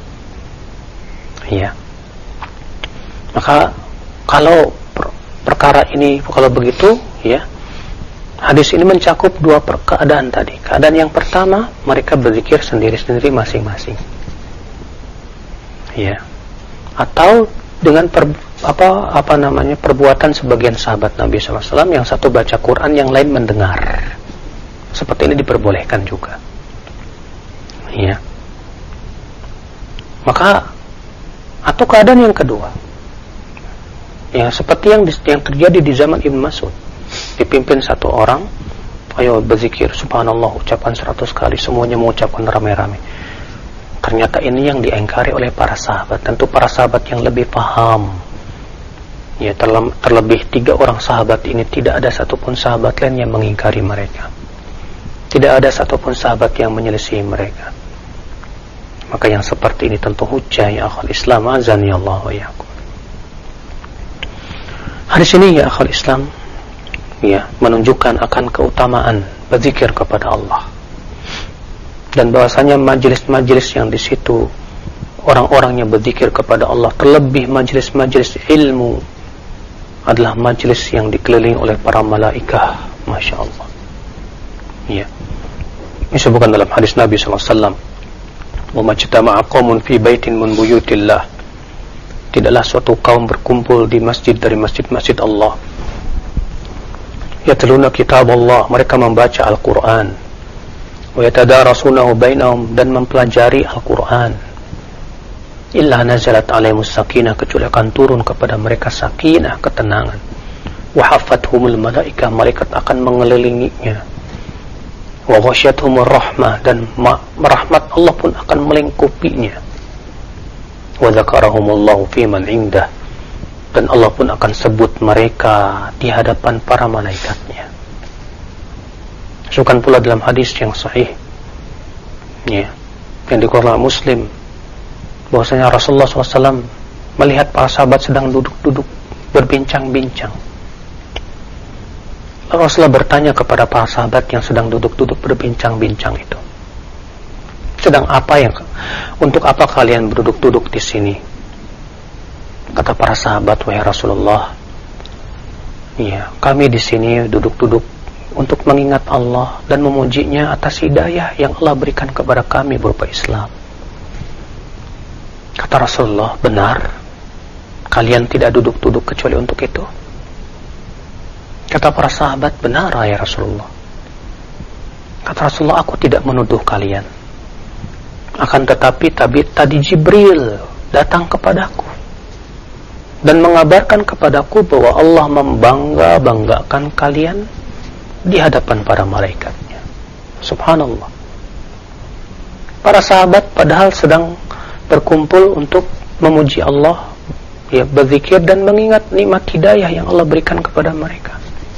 Speaker 1: Iya. Maka kalau per- perkara ini, kalau begitu, ya, hadis ini mencakup dua keadaan tadi. Keadaan yang pertama, mereka berzikir sendiri-sendiri masing-masing, ya, atau dengan per, apa apa namanya perbuatan sebagian sahabat Nabi shallallahu alaihi wasallam, yang satu baca Quran, yang lain mendengar. Seperti ini diperbolehkan juga, ya. Maka atau keadaan yang kedua, ya, seperti yang, yang terjadi di zaman Ibnu Mas'ud, dipimpin satu orang, ayo berzikir subhanallah, ucapan seratus kali, semuanya mengucapkan ramai-ramai. Ternyata ini yang diingkari oleh para sahabat. Tentu para sahabat yang lebih paham, Ya, terle- terlebih tiga orang sahabat ini tidak ada satupun sahabat lain yang mengingkari mereka. Tidak ada satupun sahabat yang menyelisihi mereka. Maka yang seperti ini tentu hujjah ya akhal Islam, azani Allah wa iyyakum. Hadis ini ya akhal Islam, ya, menunjukkan akan keutamaan berzikir kepada Allah. Dan bahwasanya majelis-majelis yang di situ orang-orang yang berzikir kepada Allah, terlebih majelis-majelis ilmu, adalah majelis yang dikelilingi oleh para malaikah. Masya Allah. Ya, ini disebutkan dalam hadis Nabi sallallahu alaihi wasallam, "Wa majtama'a qaumun fi baitin min buyutillah." Tidaklah suatu kaum berkumpul di masjid dari masjid-masjid Allah. Yatluna kitab Allah, mereka membaca Al-Quran. Wa yatadarasunahu bainahum, dan mempelajari Al-Quran. Illa nazalat alaihimus sakinah, kecuali akan turun kepada mereka sakinah, ketenangan. Wa hafathumul malaikah, malaikat akan mengelilinginya. Wa ghasyiyatuhumur rahmah, dan ma- rahmat Allah pun akan melingkupinya. Wa dzakarahumullahu fi man indah, dan Allah pun akan sebut mereka di hadapan para malaikatnya. Disebutkan pula dalam hadis yang sahih, ya, yang dikeluarkan Muslim, bahwasanya Rasulullah shallallahu alaihi wasallam melihat para sahabat sedang duduk-duduk berbincang-bincang. Rasulullah bertanya kepada para sahabat yang sedang duduk-duduk berbincang-bincang itu, sedang apa yang, untuk apa kalian berduduk-duduk di sini? Kata para sahabat, wahai Rasulullah, ya, kami di sini duduk-duduk untuk mengingat Allah dan memujinya atas hidayah yang Allah berikan kepada kami berupa Islam. Kata Rasulullah, benar, kalian tidak duduk-duduk kecuali untuk itu? Kata para sahabat, benar ya Rasulullah. Kata Rasulullah, aku tidak menuduh kalian, akan tetapi tadi, tadi Jibril datang kepadaku dan mengabarkan kepadaku bahwa Allah membangga-banggakan kalian di hadapan para malaikatnya. Subhanallah. Para sahabat padahal sedang berkumpul untuk memuji Allah, ya, berzikir dan mengingat nikmat hidayah yang Allah berikan kepada mereka.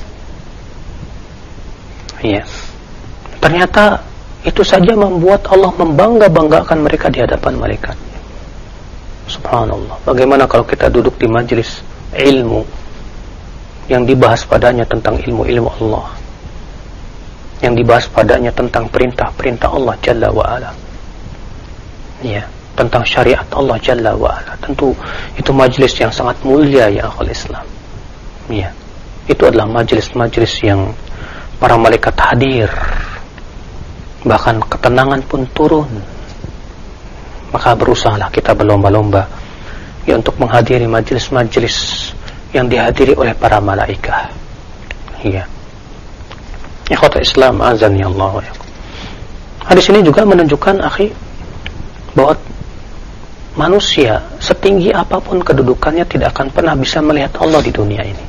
Speaker 1: Ya, ternyata itu saja membuat Allah membangga-banggakan mereka di hadapan malaikatnya. Subhanallah. Bagaimana kalau kita duduk di majelis ilmu yang dibahas padanya tentang ilmu-ilmu Allah, yang dibahas padanya tentang perintah-perintah Allah Jalla wa'ala, ya, tentang syariat Allah Jalla wa'ala. Tentu itu majelis yang sangat mulia ya akhul Islam. Ya, itu adalah majelis-majelis yang para malaikat hadir, bahkan ketenangan pun turun. Maka berusahalah kita berlomba-lomba, ya, untuk menghadiri majelis-majelis yang dihadiri oleh para malaikat. Ya, ikhwata Islam, azani Allah wa iyyakum. Hadis ini juga menunjukkan, akhi, bahwa manusia setinggi apapun kedudukannya tidak akan pernah bisa melihat Allah di dunia ini.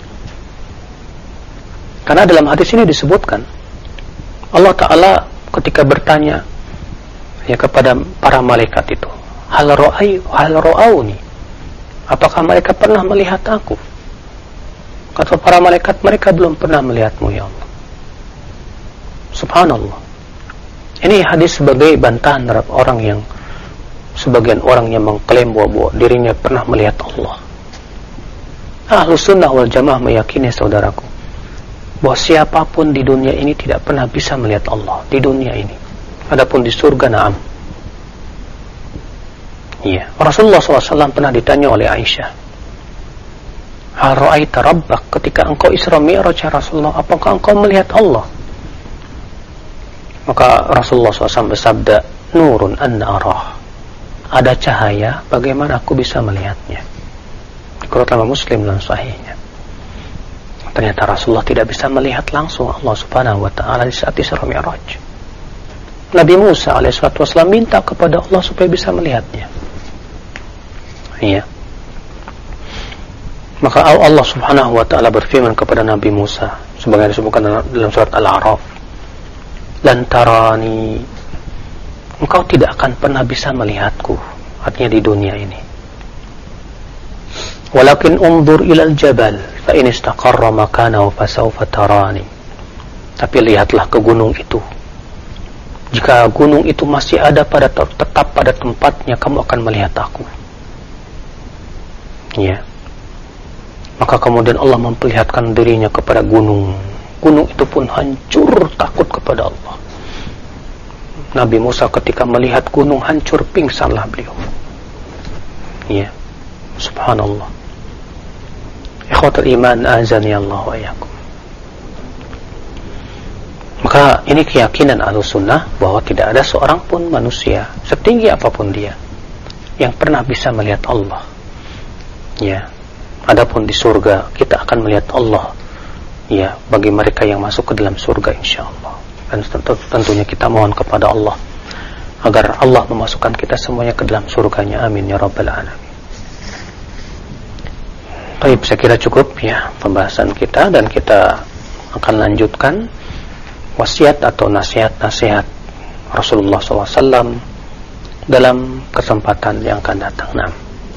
Speaker 1: Karena dalam hadis ini disebutkan, Allah Ta'ala ketika bertanya, ya, kepada para malaikat itu, hal ra'ai hal ra'auni, apakah mereka pernah melihat aku? Kata para malaikat, mereka belum pernah melihatmu ya Allah. Subhanallah. Ini hadis sebagai bantahan terhadap orang yang, sebagian orang yang mengklaim bahwa dirinya pernah melihat Allah. Ahlus sunnah wal jamaah meyakini, saudaraku, bahwa siapapun di dunia ini tidak pernah bisa melihat Allah di dunia ini. Adapun di surga, na'am. Iya, Rasulullah shallallahu alaihi wasallam pernah ditanya oleh Aisyah, hal ra'aita rabbak, ketika engkau Isra Mi'raj ya Rasulullah, apakah engkau melihat Allah? Maka Rasulullah shallallahu alaihi wasallam bersabda, nurun anna arah, ada cahaya, bagaimana aku bisa melihatnya? Dikeluarkan Muslim dalam sahihnya. Ternyata Rasulullah tidak bisa melihat langsung Allah Subhanahu wa ta'ala di saat Isra Mi'raj. Nabi Musa alaihissalatu wassalam minta kepada Allah supaya bisa melihatnya. Iya. Maka Allah Subhanahu wa ta'ala berfirman kepada Nabi Musa, sebagaimana disebutkan dalam surat Al-A'raf, lan tarani, engkau tidak akan pernah bisa melihatku, artinya di dunia ini. Walakin unzur ilal jabal fa in istaqarra makanahu fasawfa tarani. Tapi lihatlah ke gunung itu. Jika gunung itu masih ada pada tetap pada tempatnya, kamu akan melihat aku. Ya. Maka kemudian Allah memperlihatkan dirinya kepada gunung. Gunung itu pun hancur takut kepada Allah. Nabi Musa ketika melihat gunung hancur, pingsanlah beliau. Ya. Subhanallah. Ikhwatul iman, azani Allah wa iyyakum. Maka ini keyakinan Ahlussunnah bahwa tidak ada seorang pun manusia, setinggi apapun dia, yang pernah bisa melihat Allah. Ya. Adapun di surga kita akan melihat Allah. Ya, bagi mereka yang masuk ke dalam surga insyaallah. Dan tentunya kita mohon kepada Allah agar Allah memasukkan kita semuanya ke dalam surganya. Amin ya rabbal alamin. Baik, saya kira cukup ya pembahasan kita, dan kita akan lanjutkan wasiat atau nasihat-nasihat Rasulullah shallallahu alaihi wasallam dalam kesempatan yang akan datang. Nah,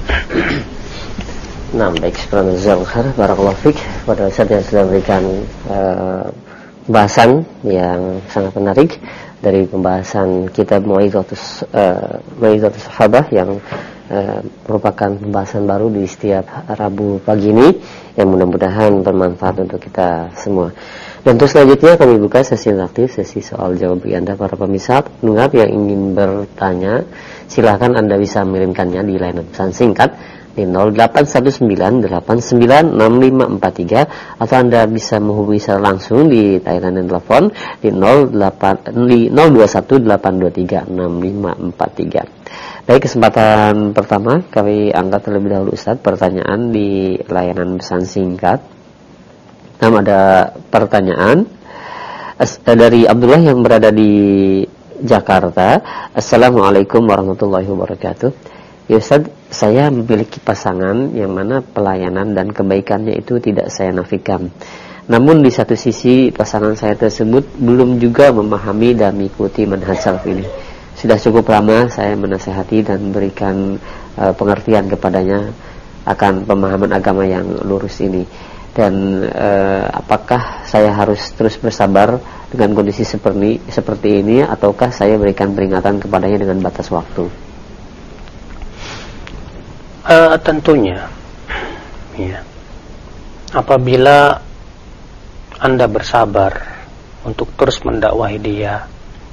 Speaker 2: nah baik, subhanallah, barakallahu fiik pada saat yang sudah memberikan uh, bahasan yang sangat menarik dari pembahasan kitab Mau'izatus uh, Mau'izatus Sahabah yang uh, merupakan pembahasan baru di setiap Rabu pagi ini, yang mudah-mudahan bermanfaat untuk kita semua. Dan untuk selanjutnya kami buka sesi interaktif, sesi soal jawab bagi Anda para pemirsa pendengar yang ingin bertanya. Silakan Anda bisa mengirimkannya di layanan pesan singkat di nol delapan satu sembilan delapan sembilan enam lima empat tiga, atau Anda bisa menghubungi secara langsung di layanan telepon di nol dua satu delapan dua tiga enam lima empat tiga. Baik, kesempatan pertama kami angkat terlebih dahulu Ustaz pertanyaan di layanan pesan singkat. Nah, ada pertanyaan dari Abdullah yang berada di Jakarta. Assalamualaikum warahmatullahi wabarakatuh. Ya Ustaz, saya memiliki pasangan yang mana pelayanan dan kebaikannya itu tidak saya nafikan. Namun di satu sisi pasangan saya tersebut belum juga memahami dan mengikuti manhaj salaf ini. Sudah cukup lama saya menasihati dan memberikan uh, pengertian kepadanya akan pemahaman agama yang lurus ini. Dan uh, apakah saya harus terus bersabar dengan kondisi seperti seperti ini, ataukah saya berikan peringatan kepadanya dengan batas waktu?
Speaker 1: Uh, tentunya, ya, apabila Anda bersabar untuk terus mendakwahi dia,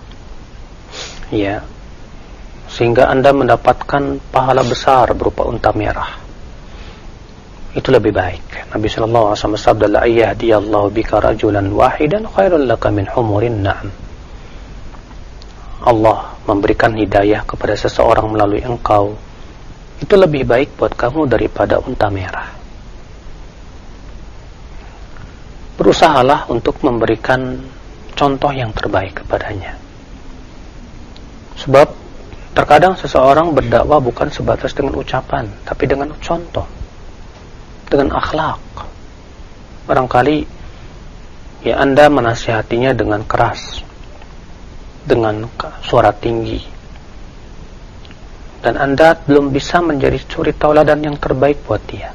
Speaker 1: ya, sehingga Anda mendapatkan pahala besar berupa unta merah, itu lebih baik. Nabi sallallahu alaihi wasallam bersabda, la yahdiyallahu bika rajulan wahidan khairul laka min humurin na'am. Allah memberikan hidayah kepada seseorang melalui engkau, itu lebih baik buat kamu daripada unta merah. Berusahalah untuk memberikan contoh yang terbaik kepadanya. Sebab terkadang seseorang berdakwah bukan sebatas dengan ucapan, tapi dengan contoh, dengan akhlak. Barangkali ya Anda menasihatinya dengan keras, dengan suara tinggi, dan Anda belum bisa menjadi suri tauladan yang terbaik buat dia.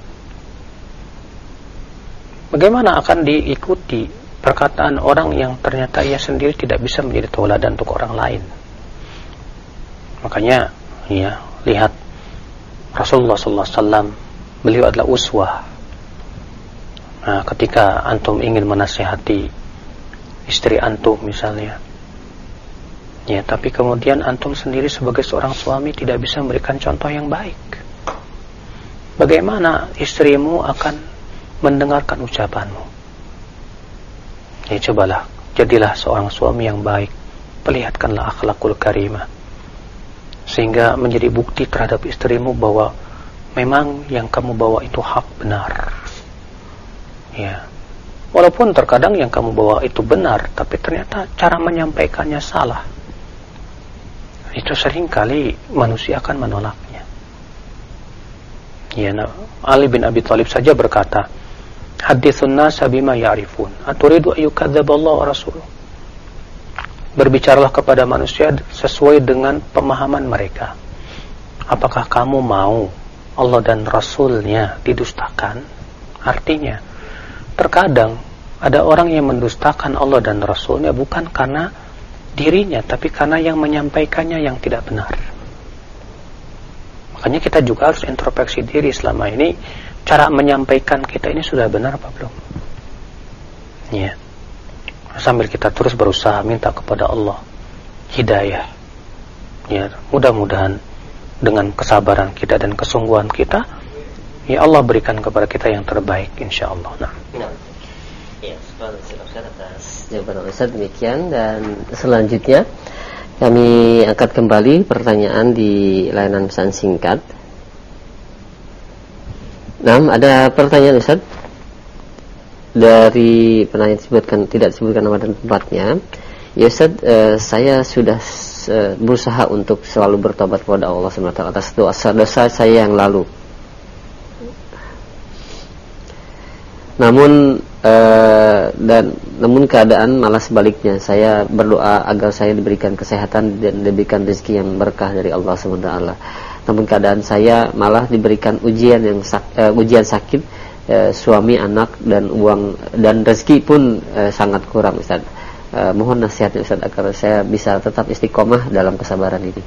Speaker 1: Bagaimana akan diikuti perkataan orang yang ternyata ia sendiri tidak bisa menjadi tauladan untuk orang lain? Makanya ya, lihat Rasulullah sallallahu alaihi wasallam, beliau adalah uswah. Nah, ketika antum ingin menasihati istri antum misalnya, ya, tapi kemudian antum sendiri sebagai seorang suami tidak bisa memberikan contoh yang baik, bagaimana istrimu akan mendengarkan ucapanmu? Ya, cobalah, jadilah seorang suami yang baik, perlihatkanlah akhlakul karimah, sehingga menjadi bukti terhadap istrimu bahwa memang yang kamu bawa itu hak benar. Ya, walaupun terkadang yang kamu bawa itu benar, tapi ternyata cara menyampaikannya salah. Itu seringkali manusia akan menolaknya. Ya, nah, Ali bin Abi Thalib saja berkata, hadithun nasa bima ya'rifun, aturidu ayyukadzaballahu wa rasuluh. Berbicaralah kepada manusia sesuai dengan pemahaman mereka. Apakah kamu mau Allah dan Rasulnya didustakan, artinya terkadang ada orang yang mendustakan Allah dan Rasulnya bukan karena dirinya, tapi karena yang menyampaikannya yang tidak benar. Makanya kita juga harus introspeksi diri selama ini, cara menyampaikan kita ini sudah benar apa belum? Ya. Sambil kita terus berusaha minta kepada Allah hidayah. Ya, mudah-mudahan dengan kesabaran kita dan kesungguhan kita, ya Allah berikan kepada kita yang terbaik insyaallah. Nah.
Speaker 2: Nah. Ya, subhanallah atas jawaban Ustaz demikian, dan selanjutnya kami angkat kembali pertanyaan di layanan pesan singkat. Nah, ada pertanyaan Ustaz dari penanya disebutkan, tidak disebutkan nama dan tempatnya. Ya Ustaz, eh, saya sudah eh, berusaha untuk selalu bertobat kepada Allah subhanahu wa taala atas dosa-dosa saya yang lalu. Namun eh, dan namun keadaan malah sebaliknya. Saya berdoa agar saya diberikan kesehatan dan diberikan rezeki yang berkah dari Allah subhanahu wa taala. Namun keadaan saya malah diberikan ujian yang sak, uh, ujian sakit, uh, suami, anak, dan uang dan rezeki pun uh, sangat kurang Ustaz. Uh, mohon nasihatnya Ustaz agar saya bisa tetap istiqomah dalam kesabaran ini.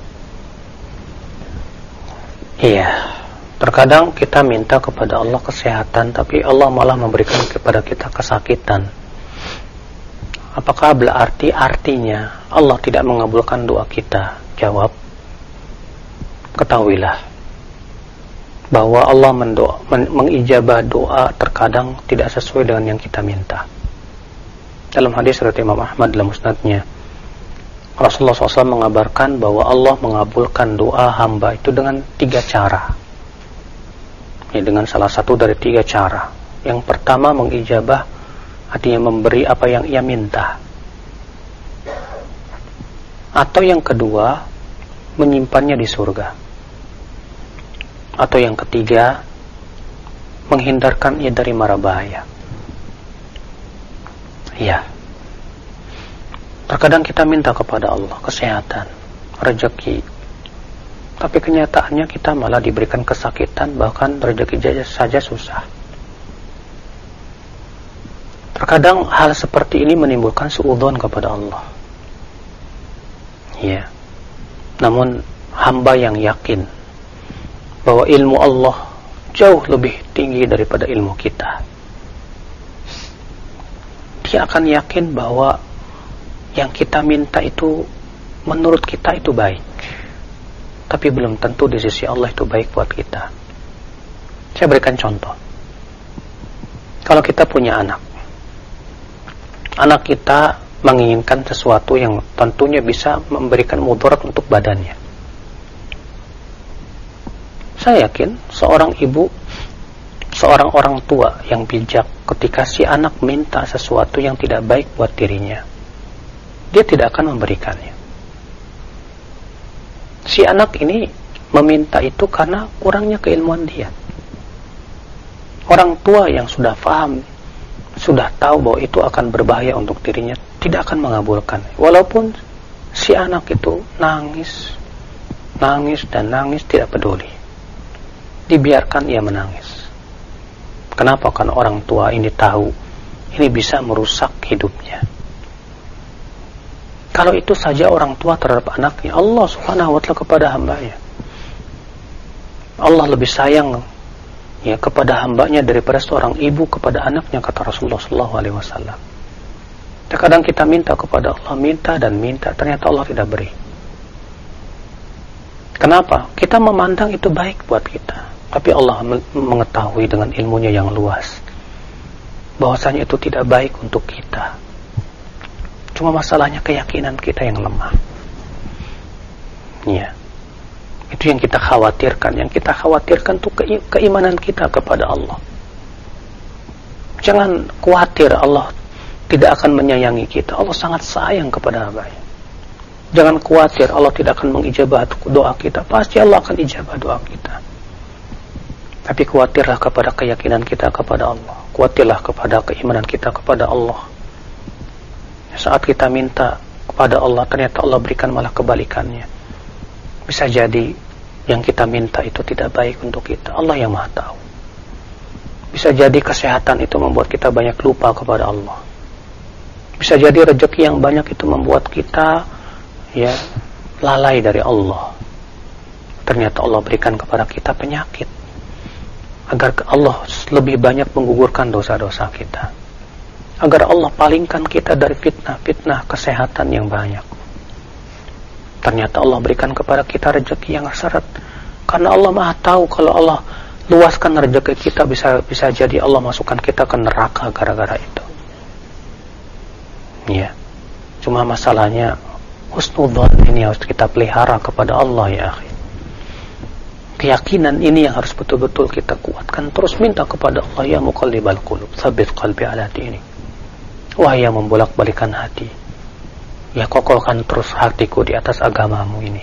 Speaker 1: Iya, terkadang kita minta kepada Allah kesehatan, tapi Allah malah memberikan kepada kita kesakitan. Apakah berarti artinya Allah tidak mengabulkan doa kita? Jawab, ketahuilah bahwa Allah mendoa, men, mengijabah doa terkadang tidak sesuai dengan yang kita minta. Dalam hadis riwayat Imam Ahmad dalam musnadnya, Rasulullah shallallahu alaihi wasallam mengabarkan bahwa Allah mengabulkan doa hamba itu dengan tiga cara. Ya, dengan salah satu dari tiga cara. Yang pertama, mengijabah, artinya memberi apa yang ia minta. Atau yang kedua, menyimpannya di surga. Atau yang ketiga, menghindarkan ia dari mara bahaya. Ya. Terkadang kita minta kepada Allah kesehatan, rezeki, tapi kenyataannya kita malah diberikan kesakitan, bahkan rezeki saja susah. Terkadang hal seperti ini menimbulkan suudzon kepada Allah. Ya. Namun hamba yang yakin bahwa ilmu Allah jauh lebih tinggi daripada ilmu kita, dia akan yakin bahwa yang kita minta itu menurut kita itu baik, tapi belum tentu di sisi Allah itu baik buat kita. Saya berikan contoh. Kalau kita punya anak, anak kita menginginkan sesuatu yang tentunya bisa memberikan mudarat untuk badannya. Saya yakin seorang ibu, seorang orang tua yang bijak, ketika si anak minta sesuatu yang tidak baik buat dirinya, dia tidak akan memberikannya. Si anak ini meminta itu karena kurangnya keilmuan dia. Orang tua yang sudah paham, sudah tahu bahwa itu akan berbahaya untuk dirinya, tidak akan mengabulkan. Walaupun si anak itu nangis, nangis dan nangis, tidak peduli, dibiarkan ia menangis. Kenapa? Karena orang tua ini tahu ini bisa merusak hidupnya. Kalau itu saja orang tua terhadap anaknya, Allah subhanahu wa ta'ala kepada hambanya, Allah lebih sayang ya kepada hambanya daripada seorang ibu kepada anaknya, kata Rasulullah sallallahu alaihi wasallam. Terkadang kita minta kepada Allah, minta dan minta, ternyata Allah tidak beri. Kenapa? Kita memandang itu baik buat kita, tapi Allah mengetahui dengan ilmunya yang luas bahwasanya itu tidak baik untuk kita. Cuma masalahnya keyakinan kita yang lemah. Ya. Itu yang kita khawatirkan. Yang kita khawatirkan itu ke- keimanan kita kepada Allah. Jangan khawatir Allah tidak akan menyayangi kita. Allah sangat sayang kepada hambanya. Jangan khawatir Allah tidak akan mengijabah doa kita. Pasti Allah akan ijabah doa kita. Tapi khawatirlah kepada keyakinan kita kepada Allah. Khawatirlah kepada keimanan kita kepada Allah. Saat kita minta kepada Allah, ternyata Allah berikan malah kebalikannya. Bisa jadi yang kita minta itu tidak baik untuk kita. Allah yang Maha tahu. Bisa jadi kesehatan itu membuat kita banyak lupa kepada Allah. Bisa jadi rezeki yang banyak itu membuat kita ya lalai dari Allah. Ternyata Allah berikan kepada kita penyakit agar Allah lebih banyak menggugurkan dosa-dosa kita, agar Allah palingkan kita dari fitnah-fitnah kesehatan yang banyak. Ternyata Allah berikan kepada kita rezeki yang syarat, karena Allah Maha tahu kalau Allah luaskan rezeki kita, bisa bisa jadi Allah masukkan kita ke neraka gara-gara itu. Ya, cuma masalahnya husnudzon ini harus kita pelihara kepada Allah ya akhi. Keyakinan ini yang harus betul-betul kita kuatkan. Terus minta kepada Allah, ya muqallibal qulub, tsabbit qalbi ala dinik. Wahai yang membolak-balikan hati, ya kokohkan terus hatiku di atas agamamu ini.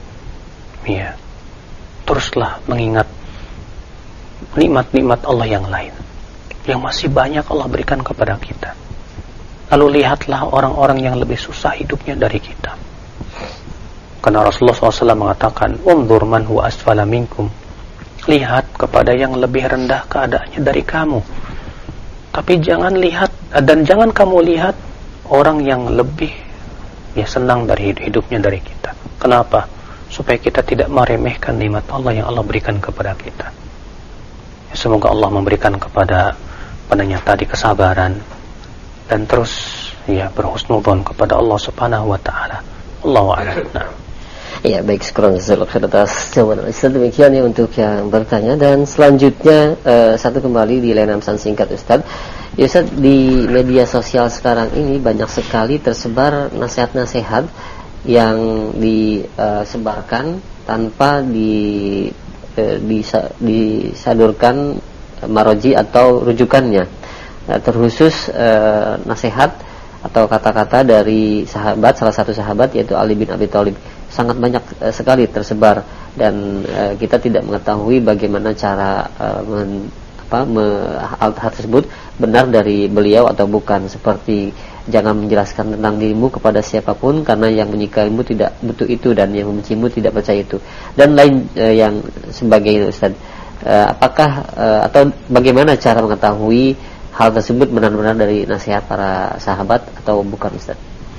Speaker 1: Ya, teruslah mengingat nikmat-nikmat Allah yang lain yang masih banyak Allah berikan kepada kita. Lalu lihatlah orang-orang yang lebih susah hidupnya dari kita. Karena Rasulullah shallallahu alaihi wasallam mengatakan, unzur man huwa asfala minkum. Lihat kepada yang lebih rendah keadaannya dari kamu. Tapi jangan lihat, dan jangan kamu lihat orang yang lebih ya senang dari hidupnya dari kita. Kenapa? Supaya kita tidak meremehkan nikmat Allah yang Allah berikan kepada kita. Ya, semoga Allah memberikan kepada penanya tadi kesabaran dan terus ya berhusnudzon kepada Allah Subhanahu wa taala. Allahu a'lam. Nah.
Speaker 2: Ya, baik, sekurang jazakallahu atas jawaban Ustaz. Demikian ya untuk yang bertanya, dan selanjutnya uh, satu kembali di layanan pesan singkat Ustaz. Ya Ustaz, di media sosial sekarang ini banyak sekali tersebar nasihat-nasihat yang disebarkan tanpa di uh, disa, disadurkan maroji atau rujukannya. Uh, terkhusus uh, nasihat atau kata-kata dari sahabat, salah satu sahabat yaitu Ali bin Abi Thalib, sangat banyak uh, sekali tersebar, dan uh, kita tidak mengetahui bagaimana cara uh, men, apa, me, hal, hal tersebut benar dari beliau atau bukan, seperti jangan menjelaskan tentang dirimu kepada siapapun karena yang menyukaimu tidak butuh itu, dan yang membencimu tidak percaya itu, dan lain uh, yang sebagainya Ustaz. Uh, apakah uh, atau bagaimana cara mengetahui hal tersebut benar-benar dari nasihat para sahabat atau bukan Ustaz?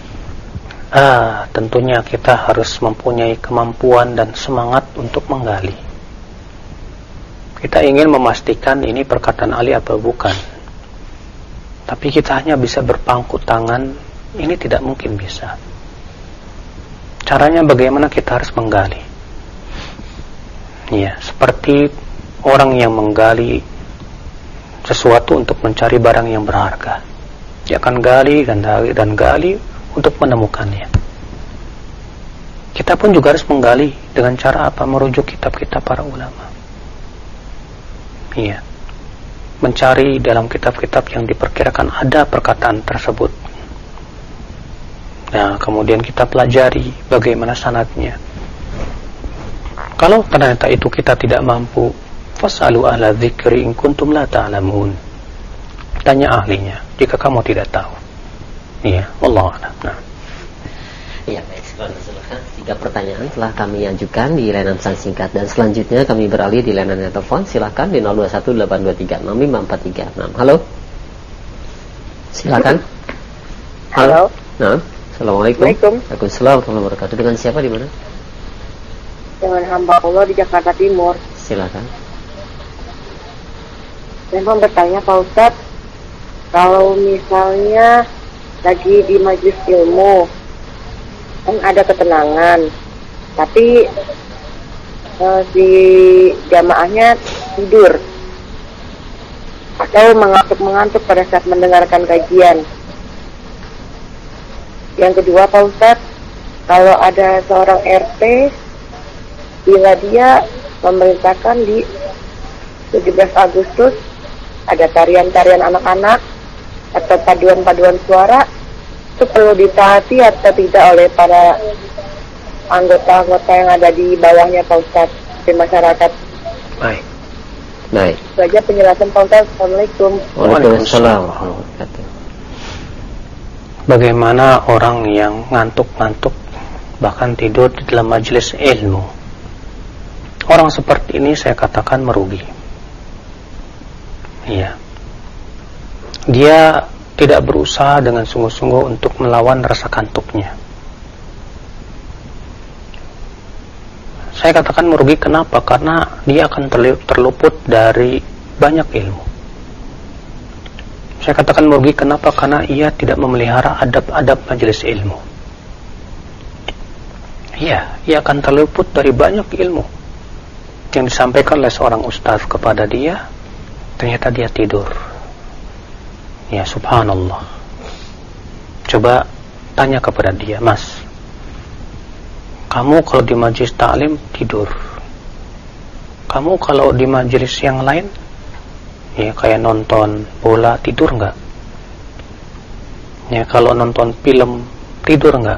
Speaker 1: Ah, tentunya kita harus mempunyai kemampuan dan semangat untuk menggali. Kita ingin memastikan ini perkataan Ali atau bukan. Tapi kita hanya bisa berpangku tangan, ini tidak mungkin bisa. Caranya bagaimana kita harus menggali. Ya, seperti orang yang menggali sesuatu untuk mencari barang yang berharga. Dia akan gali dan gali dan gali untuk menemukannya. Kita pun juga harus menggali dengan cara apa? Merujuk kitab-kitab para ulama. Iya. Mencari dalam kitab-kitab yang diperkirakan ada perkataan tersebut. Nah, kemudian kita pelajari bagaimana sanadnya. Kalau ternyata itu kita tidak mampu, fasalu ahla dzikri in kuntum la ta'lamun. Tanya ahlinya jika kamu tidak tahu. Iya, wallahu a'lam. Nah.
Speaker 2: Iya, baik, silakan. Tiga pertanyaan telah kami ajukan di layanan pesan singkat, dan selanjutnya kami beralih di layanan telepon. Silakan di nol dua satu delapan dua tiga enam lima empat tiga enam. Halo. Silakan.
Speaker 3: Halo.
Speaker 2: Nah, assalamualaikum. Waalaikumsalam warahmatullahi wabarakatuh. Dengan siapa di mana?
Speaker 3: Dengan hamba Allah di Jakarta Timur.
Speaker 2: Silakan.
Speaker 3: Saya mau bertanya Pak Ustadz, kalau misalnya lagi di majelis ilmu kan ada ketenangan, tapi eh, si jamaahnya tidur atau mengantuk-mengantuk pada saat mendengarkan kajian. Yang kedua Pak Ustadz, kalau ada seorang R T bila dia memerintahkan di tujuh belas Agustus ada tarian-tarian anak-anak atau paduan-paduan suara, itu perlu ditaati atau tidak oleh para anggota-anggota yang ada di bawahnya Pak Ustadz di masyarakat?
Speaker 2: Baik. Baik.
Speaker 3: Itu saja penjelasan Pak Ustadz. Assalamualaikum.
Speaker 2: Waalaikumsalam.
Speaker 1: Bagaimana orang yang ngantuk-ngantuk bahkan tidur di dalam majelis ilmu? Orang seperti ini saya katakan merugi. Iya. Dia tidak berusaha dengan sungguh-sungguh untuk melawan rasa kantuknya. Saya katakan merugi kenapa? Karena dia akan terluput dari banyak ilmu. Saya katakan merugi kenapa? Karena ia tidak memelihara adab-adab majelis ilmu. Iya, ia akan terluput dari banyak ilmu yang disampaikan oleh seorang ustaz kepada dia. Ternyata dia tidur. Ya, subhanallah. Coba tanya kepada dia, Mas, kamu kalau di majelis taklim tidur, kamu kalau di majelis yang lain, ya kayak nonton bola, tidur nggak? Ya kalau nonton film, tidur nggak?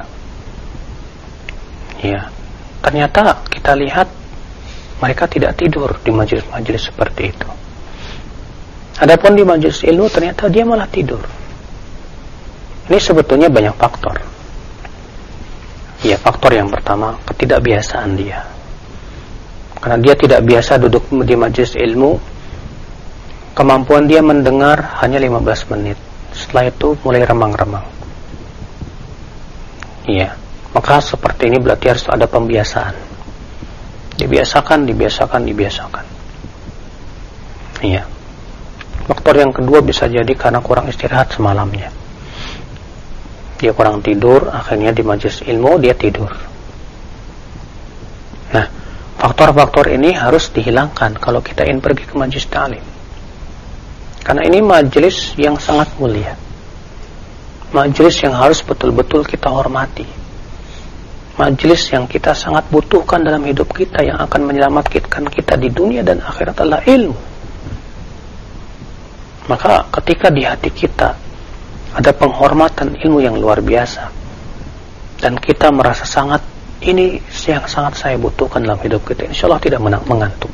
Speaker 1: Ya, ternyata kita lihat mereka tidak tidur di majelis-majelis seperti itu. Adapun di majelis ilmu ternyata dia malah tidur. Ini sebetulnya banyak faktor. Ya, faktor yang pertama, ketidakbiasaan dia. Karena dia tidak biasa duduk di majelis ilmu, kemampuan dia mendengar hanya lima belas menit. Setelah itu mulai remang-remang. Iya, maka seperti ini berarti harus ada pembiasaan. Dibiasakan, dibiasakan, dibiasakan. Iya. Faktor yang kedua bisa jadi karena kurang istirahat semalamnya. Dia kurang tidur, akhirnya di majelis ilmu dia tidur. Nah, faktor-faktor ini harus dihilangkan kalau kita ingin pergi ke majelis ta'lim. Karena ini majelis yang sangat mulia. Majelis yang harus betul-betul kita hormati. Majelis yang kita sangat butuhkan dalam hidup kita, yang akan menyelamatkan kita di dunia dan akhirat adalah ilmu. Maka ketika di hati kita ada penghormatan ilmu yang luar biasa, dan kita merasa sangat, ini yang sangat saya butuhkan dalam hidup kita, insya Allah tidak mengantuk.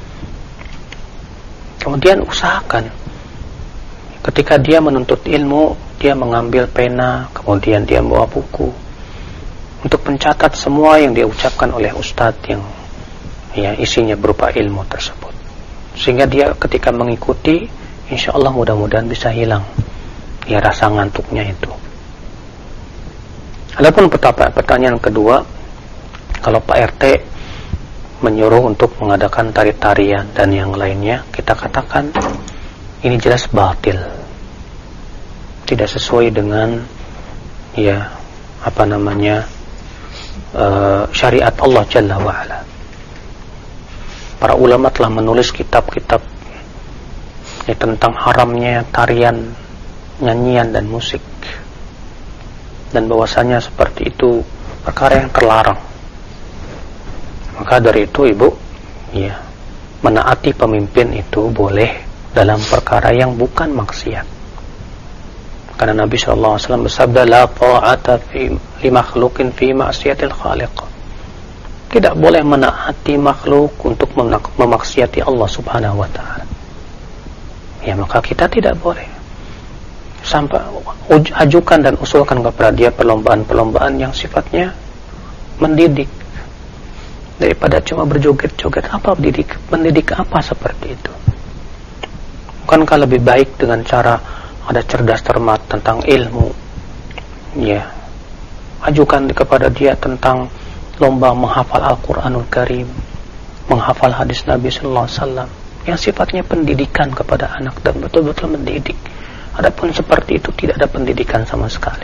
Speaker 1: Kemudian usahakan ketika dia menuntut ilmu, dia mengambil pena, kemudian dia membawa buku untuk mencatat semua yang dia ucapkan oleh ustadz yang ya isinya berupa ilmu tersebut, sehingga dia ketika mengikuti, insya Allah mudah-mudahan bisa hilang ya rasa ngantuknya itu. Adapun pertanyaan kedua, kalau Pak R T menyuruh untuk mengadakan tari-tarian dan yang lainnya, kita katakan ini jelas batil, tidak sesuai dengan ya apa namanya uh, syariat Allah Jalla wa'ala. Para ulama telah menulis kitab-kitab ya, tentang haramnya tarian, nyanyian dan musik, dan bahwasanya seperti itu perkara yang terlarang. Maka dari itu ibu, ya, menaati pemimpin itu boleh dalam perkara yang bukan maksiat. Karena Nabi shallallahu alaihi wasallam bersabda, la ta'ata fi li makhluqin fi ma'siyatil khaliq. Tidak boleh menaati makhluk untuk memaksiati Allah Subhanahu wa taala. Ya, maka kita tidak boleh sampai ajukan dan usulkan kepada dia perlombaan-perlombaan yang sifatnya mendidik, daripada cuma berjoget-joget. Apa mendidik? Mendidik apa seperti itu? Bukankah lebih baik dengan cara ada cerdas cermat tentang ilmu? Ya, ajukan kepada dia tentang lomba menghafal Al-Quranul Karim, menghafal hadis Nabi Sallallahu Alaihi Wasallam, yang sifatnya pendidikan kepada anak dan betul-betul mendidik. Adapun seperti itu tidak ada pendidikan sama sekali.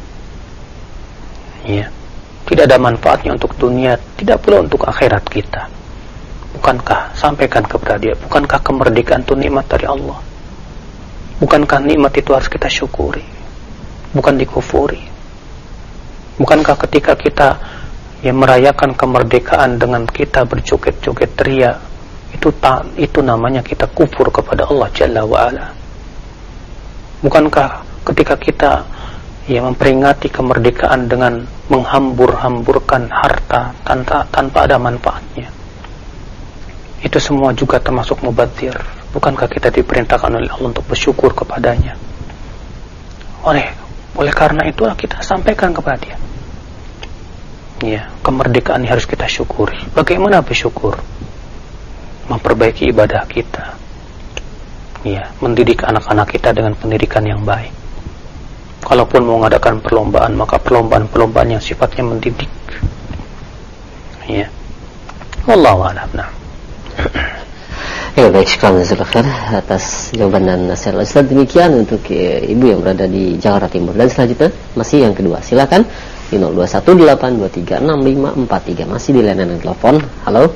Speaker 1: Ya, tidak ada manfaatnya untuk dunia, tidak pula untuk akhirat kita. Bukankah sampaikan kepada dia, bukankah kemerdekaan itu nikmat dari Allah? Bukankah nikmat itu harus kita syukuri, bukan dikufuri? Bukankah ketika kita yang merayakan kemerdekaan dengan kita berjoget-joget teriak, itu ta, itu namanya kita kufur kepada Allah Jalla wa'ala? Bukankah ketika kita ya memperingati kemerdekaan dengan menghambur-hamburkan harta tanpa, tanpa ada manfaatnya, itu semua juga termasuk mubadzir? Bukankah kita diperintahkan oleh Allah untuk bersyukur kepadanya? Oleh oleh karena itulah kita sampaikan kepada dia, ya, kemerdekaan ini harus kita syukuri. Bagaimana bersyukur? memperbaiki ibadah kita, ya, mendidik anak-anak kita dengan pendidikan yang baik. Kalaupun mau mengadakan perlombaan, maka perlombaan-perlombaan yang sifatnya mendidik, ya. Wallahu a'lam. Nah.
Speaker 2: Ya, baik, syukran jazakallahu atas jawaban dan nasihat Ustaz. Demikian untuk e, ibu yang berada di Jakarta Timur. Dan selanjutnya masih yang kedua, silakan di nol dua satu delapan dua tiga enam lima empat tiga, masih di layanan telepon. Halo.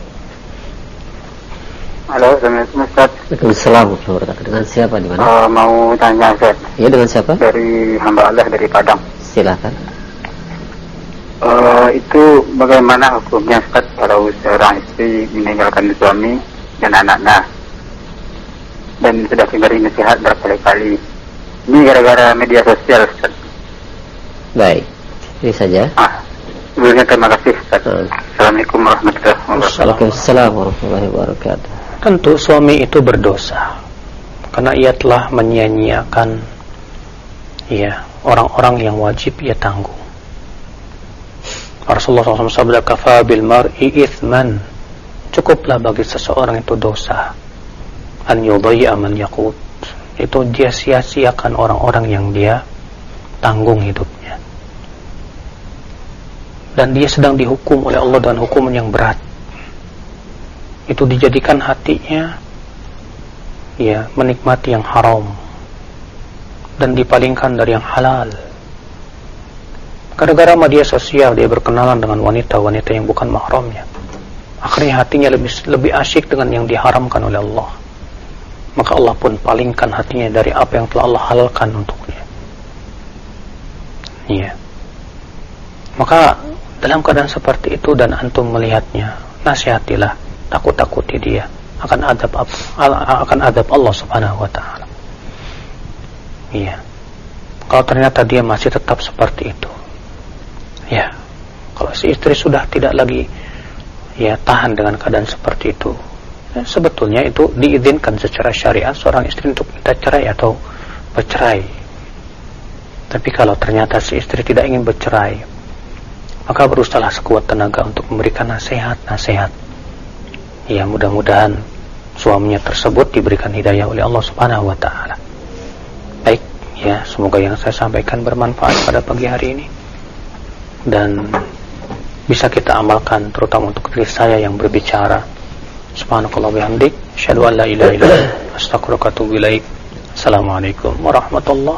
Speaker 4: Halo, Assalamualaikum Ustaz.
Speaker 2: Waalaikumsalam warahmatullahi wabarakatuh. Dengan siapa, di mana?
Speaker 4: Uh, mau tanya Ustaz.
Speaker 2: Iya, dengan siapa?
Speaker 4: Dari hamba Allah dari Padang.
Speaker 2: Silakan.
Speaker 4: Uh, itu bagaimana hukumnya Ustaz kalau seorang istri meninggalkan suami dan anaknya dan sudah diberi nasihat berkali-kali? Ini gara-gara media sosial Ustaz.
Speaker 2: Baik, ini saja.
Speaker 4: Ah, sebelumnya terima kasih Ustaz. Hmm. Assalamualaikum warahmatullahi wabarakatuh.
Speaker 2: Waalaikumsalam warahmatullahi wabarakatuh.
Speaker 1: Tentu suami itu berdosa karena ia telah menyia-nyiakan, ya, orang-orang yang wajib ia tanggung. Rasulullah shallallahu alaihi wasallam sabda, "Kafa bil mar'i ithman." Cukuplah bagi seseorang itu dosa an yudayya man yaqut. Itu dia sia-siakan orang-orang yang dia tanggung hidupnya. Dan dia sedang dihukum oleh Allah dengan hukuman yang berat. Itu dijadikan hatinya, ya, menikmati yang haram dan dipalingkan dari yang halal. Gara-gara media sosial dia berkenalan dengan wanita-wanita yang bukan mahramnya. Akhirnya hatinya lebih lebih asyik dengan yang diharamkan oleh Allah. Maka Allah pun palingkan hatinya dari apa yang telah Allah halalkan untuknya. Iya. Maka dalam keadaan seperti itu dan antum melihatnya, nasihatilah, takut-takuti dia akan adab akan adab Allah Subhanahu wa taala. Iya. Kalau ternyata dia masih tetap seperti itu, ya, kalau si istri sudah tidak lagi, ya, tahan dengan keadaan seperti itu, ya, sebetulnya itu diizinkan secara syariat seorang istri untuk minta cerai atau bercerai. Tapi kalau ternyata si istri tidak ingin bercerai, maka berusahalah sekuat tenaga untuk memberikan nasihat-nasihat. Ya, mudah-mudahan suaminya tersebut diberikan hidayah oleh Allah Subhanahu wa taala. Baik, ya, semoga yang saya sampaikan bermanfaat pada pagi hari ini dan bisa kita amalkan, terutama untuk diri saya yang berbicara. Subhanakallah bihamdik, asyhadu an la ilaha illa anta, astaghfiruka wa atubu ilaik. Assalamualaikum warahmatullahi